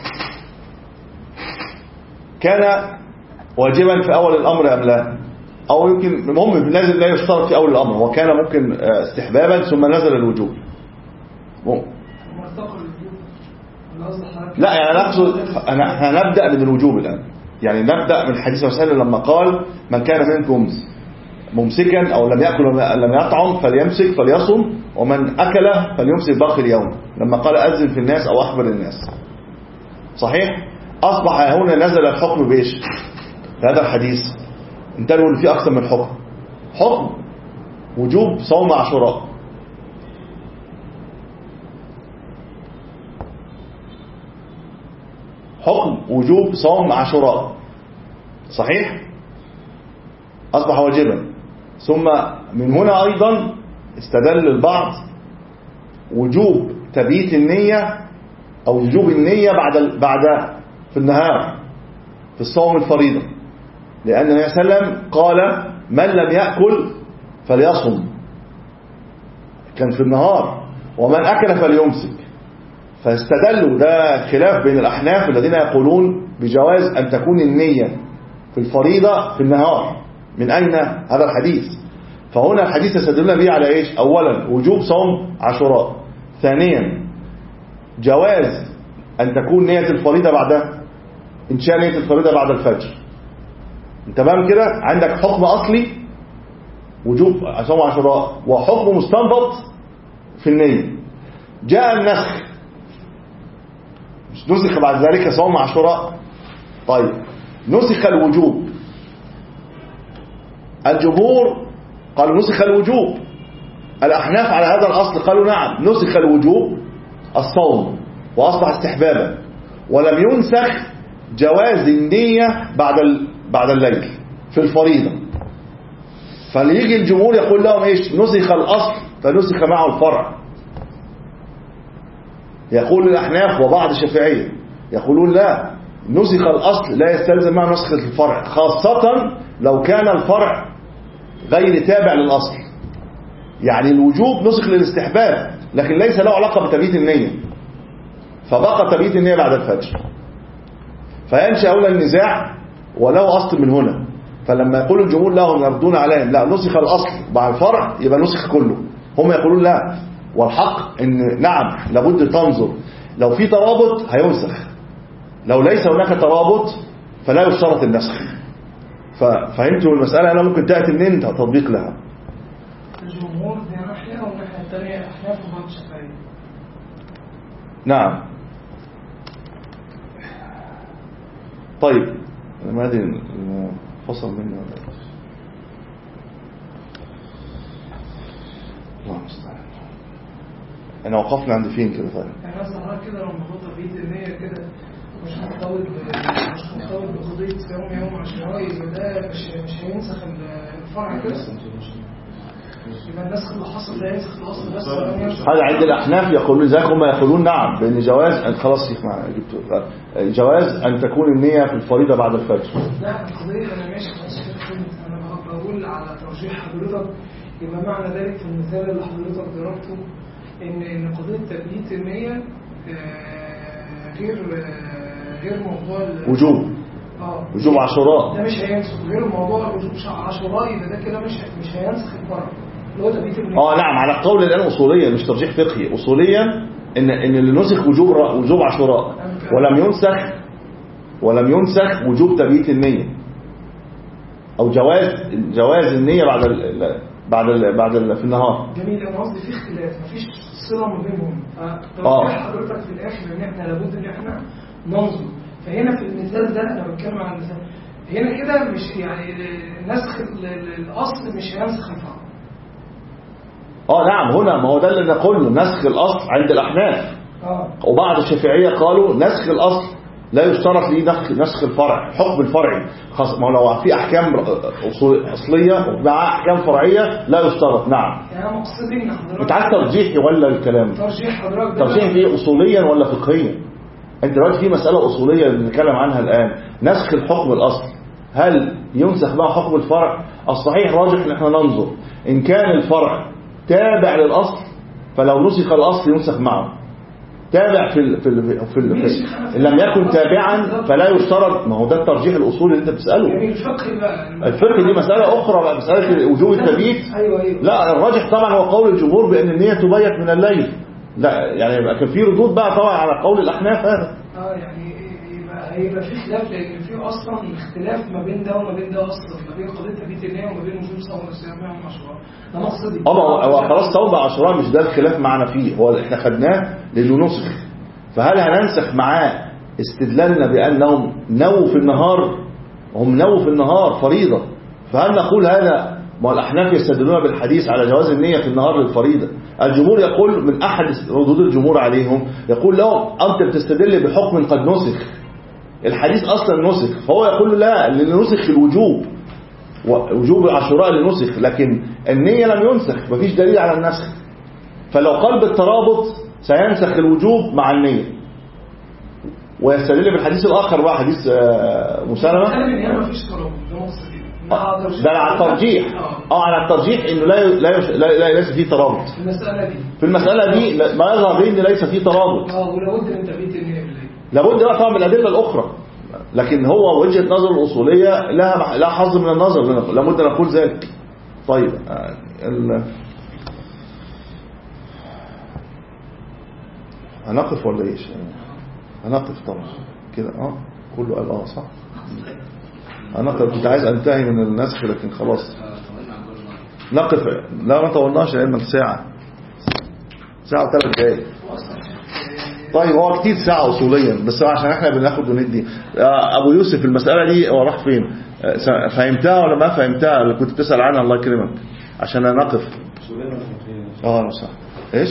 كان واجبا في أول الأمر أم لا؟ أو يمكن المهم نازل لا يشترط في أول الأمر، وكان ممكن استحبابا ثم نزل الوجوب. لا يعني نقصد أنا هنبدأ من الوجوب الآن، يعني نبدأ من حديث مسألة لما قال من كان منكم ممسكا أو لم يأكل لم يطعم فليمسك فليصم، ومن أكل فليمسك باقي اليوم، لما قال أذن في الناس أو أخبر الناس. صحيح؟ أصبح هنا نزل الحكم بإيش؟ في هذا الحديث انتبهوا ان في أكثر من حكم، حكم وجوب صوم عاشوراء، حكم وجوب صوم عاشوراء، صحيح؟ أصبح واجبا. ثم من هنا أيضا استدل البعض وجوب تبييت النية أو وجوب النية بعد بعد في النهار في الصوم الفريضة، لأن النبي صلى الله عليه وسلم قال من لم يأكل فليصم، كان في النهار، ومن أكل فليمسك. فاستدلوا، ده خلاف بين الأحناف الذين يقولون بجواز أن تكون النية في الفريضة في النهار. من أين هذا الحديث؟ فهنا الحديث يستدلنا به على إيش؟ أولا وجوب صوم عاشوراء، ثانيا جواز أن تكون نية الفريضة بعدها، إنشاء نية الفريضة بعد الفجر. تمام كده؟ عندك حكم أصلي وجوب صوم عاشوراء، وحكم مستنبط في النية. جاء النسخ، مش نسخ بعد ذلك صوم عاشوراء؟ طيب نسخ الوجوب، الجمهور قالوا نسخ الوجوب، الأحناف على هذا الأصل قالوا نعم نسخ الوجوب الصوم وأصبح استحبابا، ولم ينسخ جواز النية بعد بعد الليل في الفريضة. فليجي الجمهور يقول لهم ايش؟ نسخ الأصل فنسخ معه الفرع. يقول الأحناف وبعض الشافعية يقولون لا، نسخ الأصل لا يستلزم معه نسخ الفرع، خاصة لو كان الفرع غير تابع للأصل. يعني الوجوب نسخ للاستحباب لكن ليس له علاقة بتبييت النية، فبقى تبييت النية بعد الفجر، فينشأ أولا النزاع وله أصل من هنا. فلما يقول الجمهور لهم يردون عليهم لا نسخ الأصل مع الفرع يبقى نسخ كله، هم يقولون لا، والحق ان نعم لابد تنظر، لو في ترابط هينسخ، لو ليس هناك ترابط فلا يشترط النسخ. ففهمتوا المسألة أنا ممكن تأتي منين تطبيق لها؟ الجمهور دي ناحية والناحية الثانية أحناف وبعض الشافعية. نعم. طيب ما هذه فصل مني ولا الله المستعان. احنا وقفنا عند فين كده؟ طيب يعني اصلا كده لو محطوطه في ايد النية كده مش مرتبط مش مرتبط بقضيه يوم يوم عشان هو يبقى ده مش مش هينسخ الفرع كده. يبقى النسخ اللي حصل ده ينسخ الاصل بس. هذا عند الاحناف يقولون ذلك، هم يقولون نعم بان جواز خلاص شيخ مع جبت جواز ان تكون النيه في الفريضه بعد الفجر. لا القضيه انا ماشي انا بقول على ترجيح حضرتك، يبقى معنى ذلك في المثال اللي حضرتك ضربته ان ان قضيه تبييت النيه غير غير موضوع وجوب اه وجوب عاشوراء، ده مش هينسخ غير موضوع وجوب عاشوراء، يبقى ده كده مش مش هينسخ الفرع اللي هو تبييت النيه. اه نعم على القول الان اصوليا مش ترجيح فقهي، اصوليا ان ان اللي نسخ وجوب وجوب عاشوراء ولم ينسخ ولم ينسخ وجوب تبييت النيه او جواز جواز النيه بعد ال بعد ال بعد ال في النهار. جميل. انا قصدي في اختلاف مفيش صله ما بينهم، اه حضرتك في الاخر ان احنا لابد ان احنا ننظر. فهنا في المثال ده انا بتكلم عن المثال هنا كده مش يعني نسخ الاصل مش هينسخ الفرع. اه نعم هنا ما هو ده اللي نقوله نسخ الاصل عند الاحناف. اه وبعض الشافعيه قالوا نسخ الاصل لا يشترط ليه نسخ الفرع، الحكم الفرعي خاص. ما هو لو في احكام اصليه ومع احكام فرعيه لا يشترط. نعم يعني مقصدي ان حضرتك انت عايز ترجيحي ولا الكلام ترجيح حضرتك ترجيح فيه اصوليا ولا فقهيا؟ انت دلوقتي في مساله اصوليه اللي بنتكلم عنها الان، نسخ الحكم الاصل هل ينسخ بقى حكم الفرع؟ الصحيح راجح ان احنا ننظر ان كان الفرع تابع للاصل فلو نسخ الاصل ينسخ معه، تابع في ال في ال في, ال في ال لم يكن تابعا فلا يشترط. ما هو ده الترجيح الاصولي اللي انت بتساله. يعني الفقه بقى الفقه دي مساله اخرى بقى، مساله وجوب التبييت. ايوه ايوه لا الراجح طبعا هو قول الجمهور بان النيه تبيت من الليل. لا يعني يبقى كان في ردود بقى طبعا على قول الاحناف هذا. اه يعني يبقى هيبقى في خلاف، لان في اصلا اختلاف ما بين ده وما بين ده، اصلا ما بين قضيه تبييت النيه وما بين وجوب صوم الصيام والعاشوراء. ده مقصدي. اه هو خلاص صوم عاشوراء مش ده الخلاف معنا فيه، هو احنا خدناه لانه نسخ. فهل هننسخ معاه استدلالنا بانهم نووا في النهار؟ هم نووا في النهار فريضه، فهل نقول هذا؟ ما الاحناف يستدلون بالحديث على جواز النيه في النهار للفريضه. الجمهور يقول من احد ردود الجمهور عليهم يقول لهم انت بتستدل بحكم قد نسخ، الحديث اصلا نسخ. فهو يقول لا، لان نسخ الوجوب وجوب العاشوراء اللي نسخ، لكن النيه لم ينسخ، مفيش دليل على النسخ. فلو قال بالترابط سينسخ الوجوب مع النيه، ويستدل بالحديث الاخر بقى حديث مسلمه. انا مفيش ترابط، ده مقصدي. ده على الترجيح. اه على الترجيح انه لا لا لا ليس فيه ترابط في المساله دي. في المساله دي ما يظهر لي ان ليس فيه ترابط. اه ولابد من تبييت النيه بالليل. لابد بقى طبعا من الادله الاخرى، لكن هو وجهه نظر الاصوليه لها لا حظ من النظر، لابد نقول ذلك. طيب ال... هنقف ولا ايش؟ هنقف طبعا كده. اه كله قال اه صح. هنقف. كنت عايز انتهي من النسخ لكن خلاص نقف. لا ما طولناش لان ساعه ساعه وثلاث دقايق. طيب هو كتير ساعه اصوليا، بس عشان احنا بناخد وندي. ابو يوسف المساله دي هو راح فين؟ فهمتها ولا ما فهمتها اللي كنت بتسال عنها؟ الله يكرمك عشان نقف. اه صح. ايش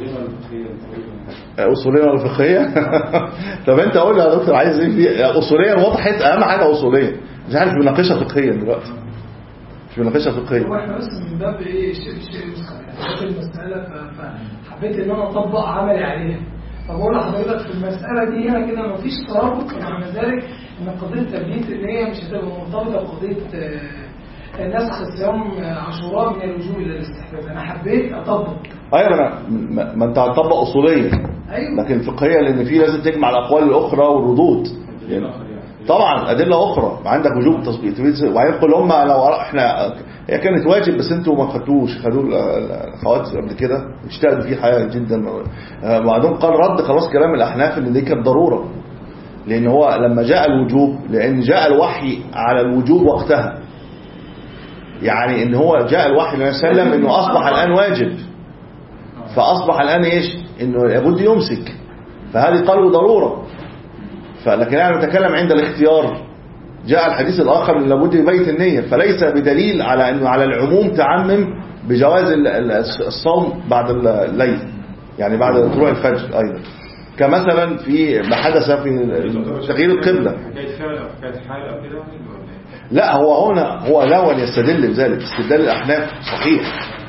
اصوليه ولا فقهيه؟ طب انت قول لي يا دكتور عايز ايه؟ اصوليه وضحت، اهم حاجه اصوليه، مش عارف بناقشها فقهيا دلوقتي، مش بناقشها فقهيا. هو احنا بس من باب ايه شيء شيء في المساله، فحبيت ان انا اطبق عملي عليها. فبقول لحضرتك في المساله دي هنا كده مفيش ترابط، ومعنى ذلك ان قضيه تبييت النيه مش هتبقى مرتبطه بقضيه نسخ الصيام عاشوراء من الوجوب الى الاستحباب. انا حبيت اطبق. ايوه انا ما انت هتطبق اصوليا. أيوة. لكن فقهيا لان في لازم تجمع الاقوال الاخرى والردود يعني. طبعا ادله اخرى عندك وجوب التطبيق. وهيقول هم لو احنا هي كانت واجب بس انتوا ما خدتوش، خدوه الاخوات قبل كده اجتهدوا فيه حاجه جدا. وبعدين قال رد خلاص كلام الاحناف ان دي كانت ضروره، لان هو لما جاء الوجوب، لان جاء الوحي على الوجوب وقتها، يعني ان هو جاء الوحي صلى الله عليه وسلم انه اصبح الان واجب، فاصبح الان ايش؟ انه لابد يمسك، فهذه قالوا ضروره. فلكن انا نتكلم عند الاختيار، جاء الحديث الاخر ان لابد يبيت النيه، فليس بدليل على انه على العموم تعمم بجواز الصوم بعد الليل، يعني بعد طلوع الفجر ايضا، كمثلا في ما حدث في تغيير القبله. حكايه فعل او حكايه حال او كده. لا هو هنا هو لا يستدل بذلك استدلال الاحناف صحيح،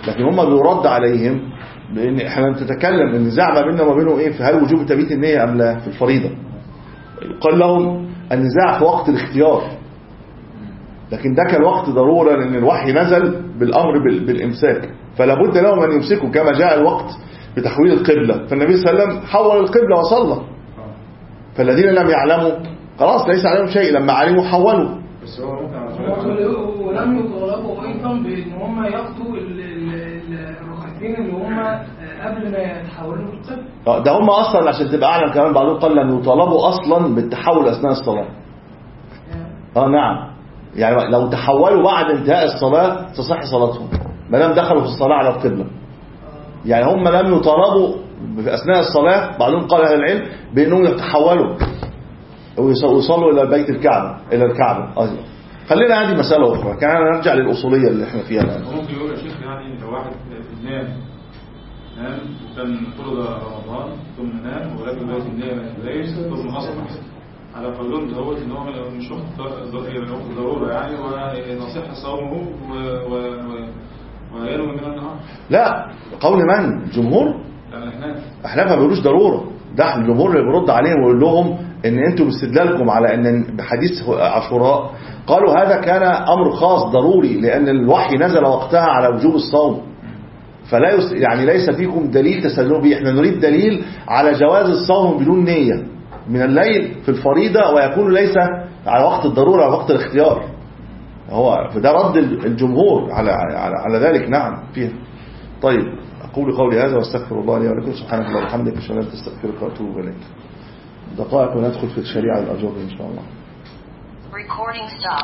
لكن هم بيرد عليهم بان احنا بنتكلم النزاع ما بيننا وما بينهم ايه في هل وجوب تبييت النية ام لا في الفريضة. قال لهم النزاع في وقت الاختيار، لكن ده كان وقت ضرورة لان الوحي نزل بالامر بالامساك، فلا بد لهم ان يمسكوا كما جاء الوقت بتحويل القبلة، فالنبي صلى الله عليه وسلم حول القبلة وصلى، فالذين لم يعلموا خلاص ليس عليهم شيء، لما علموا حولوا. بس هو ممكن ولم يطالبوا ايضا بان هم ياخدوا الركعتين اللي هم قبل ما يتحولوا القبلة. ده هم اصلا عشان تبقى اعلم كمان بعضهم قال لم يطالبوا اصلا بالتحول اثناء الصلاة. اه نعم، يعني لو تحولوا بعد انتهاء الصلاة تصح صلاتهم ما دام دخلوا في الصلاة على القبلة. يعني هم لم يطالبوا في اثناء الصلاة، بعضهم قال اهل العلم بانهم يتحولوا ويصلوا الى بيت الكعبة الى الكعبة. أيضا خلينا هذه مسألة أخرى، كان نرجع للأصولية اللي احنا فيها الآن. ممكن يقول يا شيخ يعني لو واحد نام نام وكان فرض رمضان ثم نام ولكن بقيت النية ليس ثم أصبح على قولون دهوت إن هو مش وقت ضرورة يعني ونصيح صومه وينوي من النهار. لا، قول من؟ الجمهور؟ احنا ما بيقولوش ضرورة، ده الجمهور اللي بيرد عليهم ويقول لهم ان انتم باستدلالكم على ان بحديث عاشوراء قالوا هذا كان امر خاص ضروري لان الوحي نزل وقتها على وجوب الصوم، فلا يس... يعني ليس فيكم دليل تستدلون به، احنا نريد دليل على جواز الصوم بدون نية من الليل في الفريضة ويكون ليس على وقت الضرورة على وقت الاختيار. هو فده رد الجمهور على على, على ذلك. نعم فيه. طيب أقول قولي هذا واستغفر الله لي ولكم، سبحانك اللهم وبحمدك أشهد أن لا إله إلا أنت أستغفرك وأتوب إليك. دقائق وندخل في الشريعة الأجر إن شاء الله.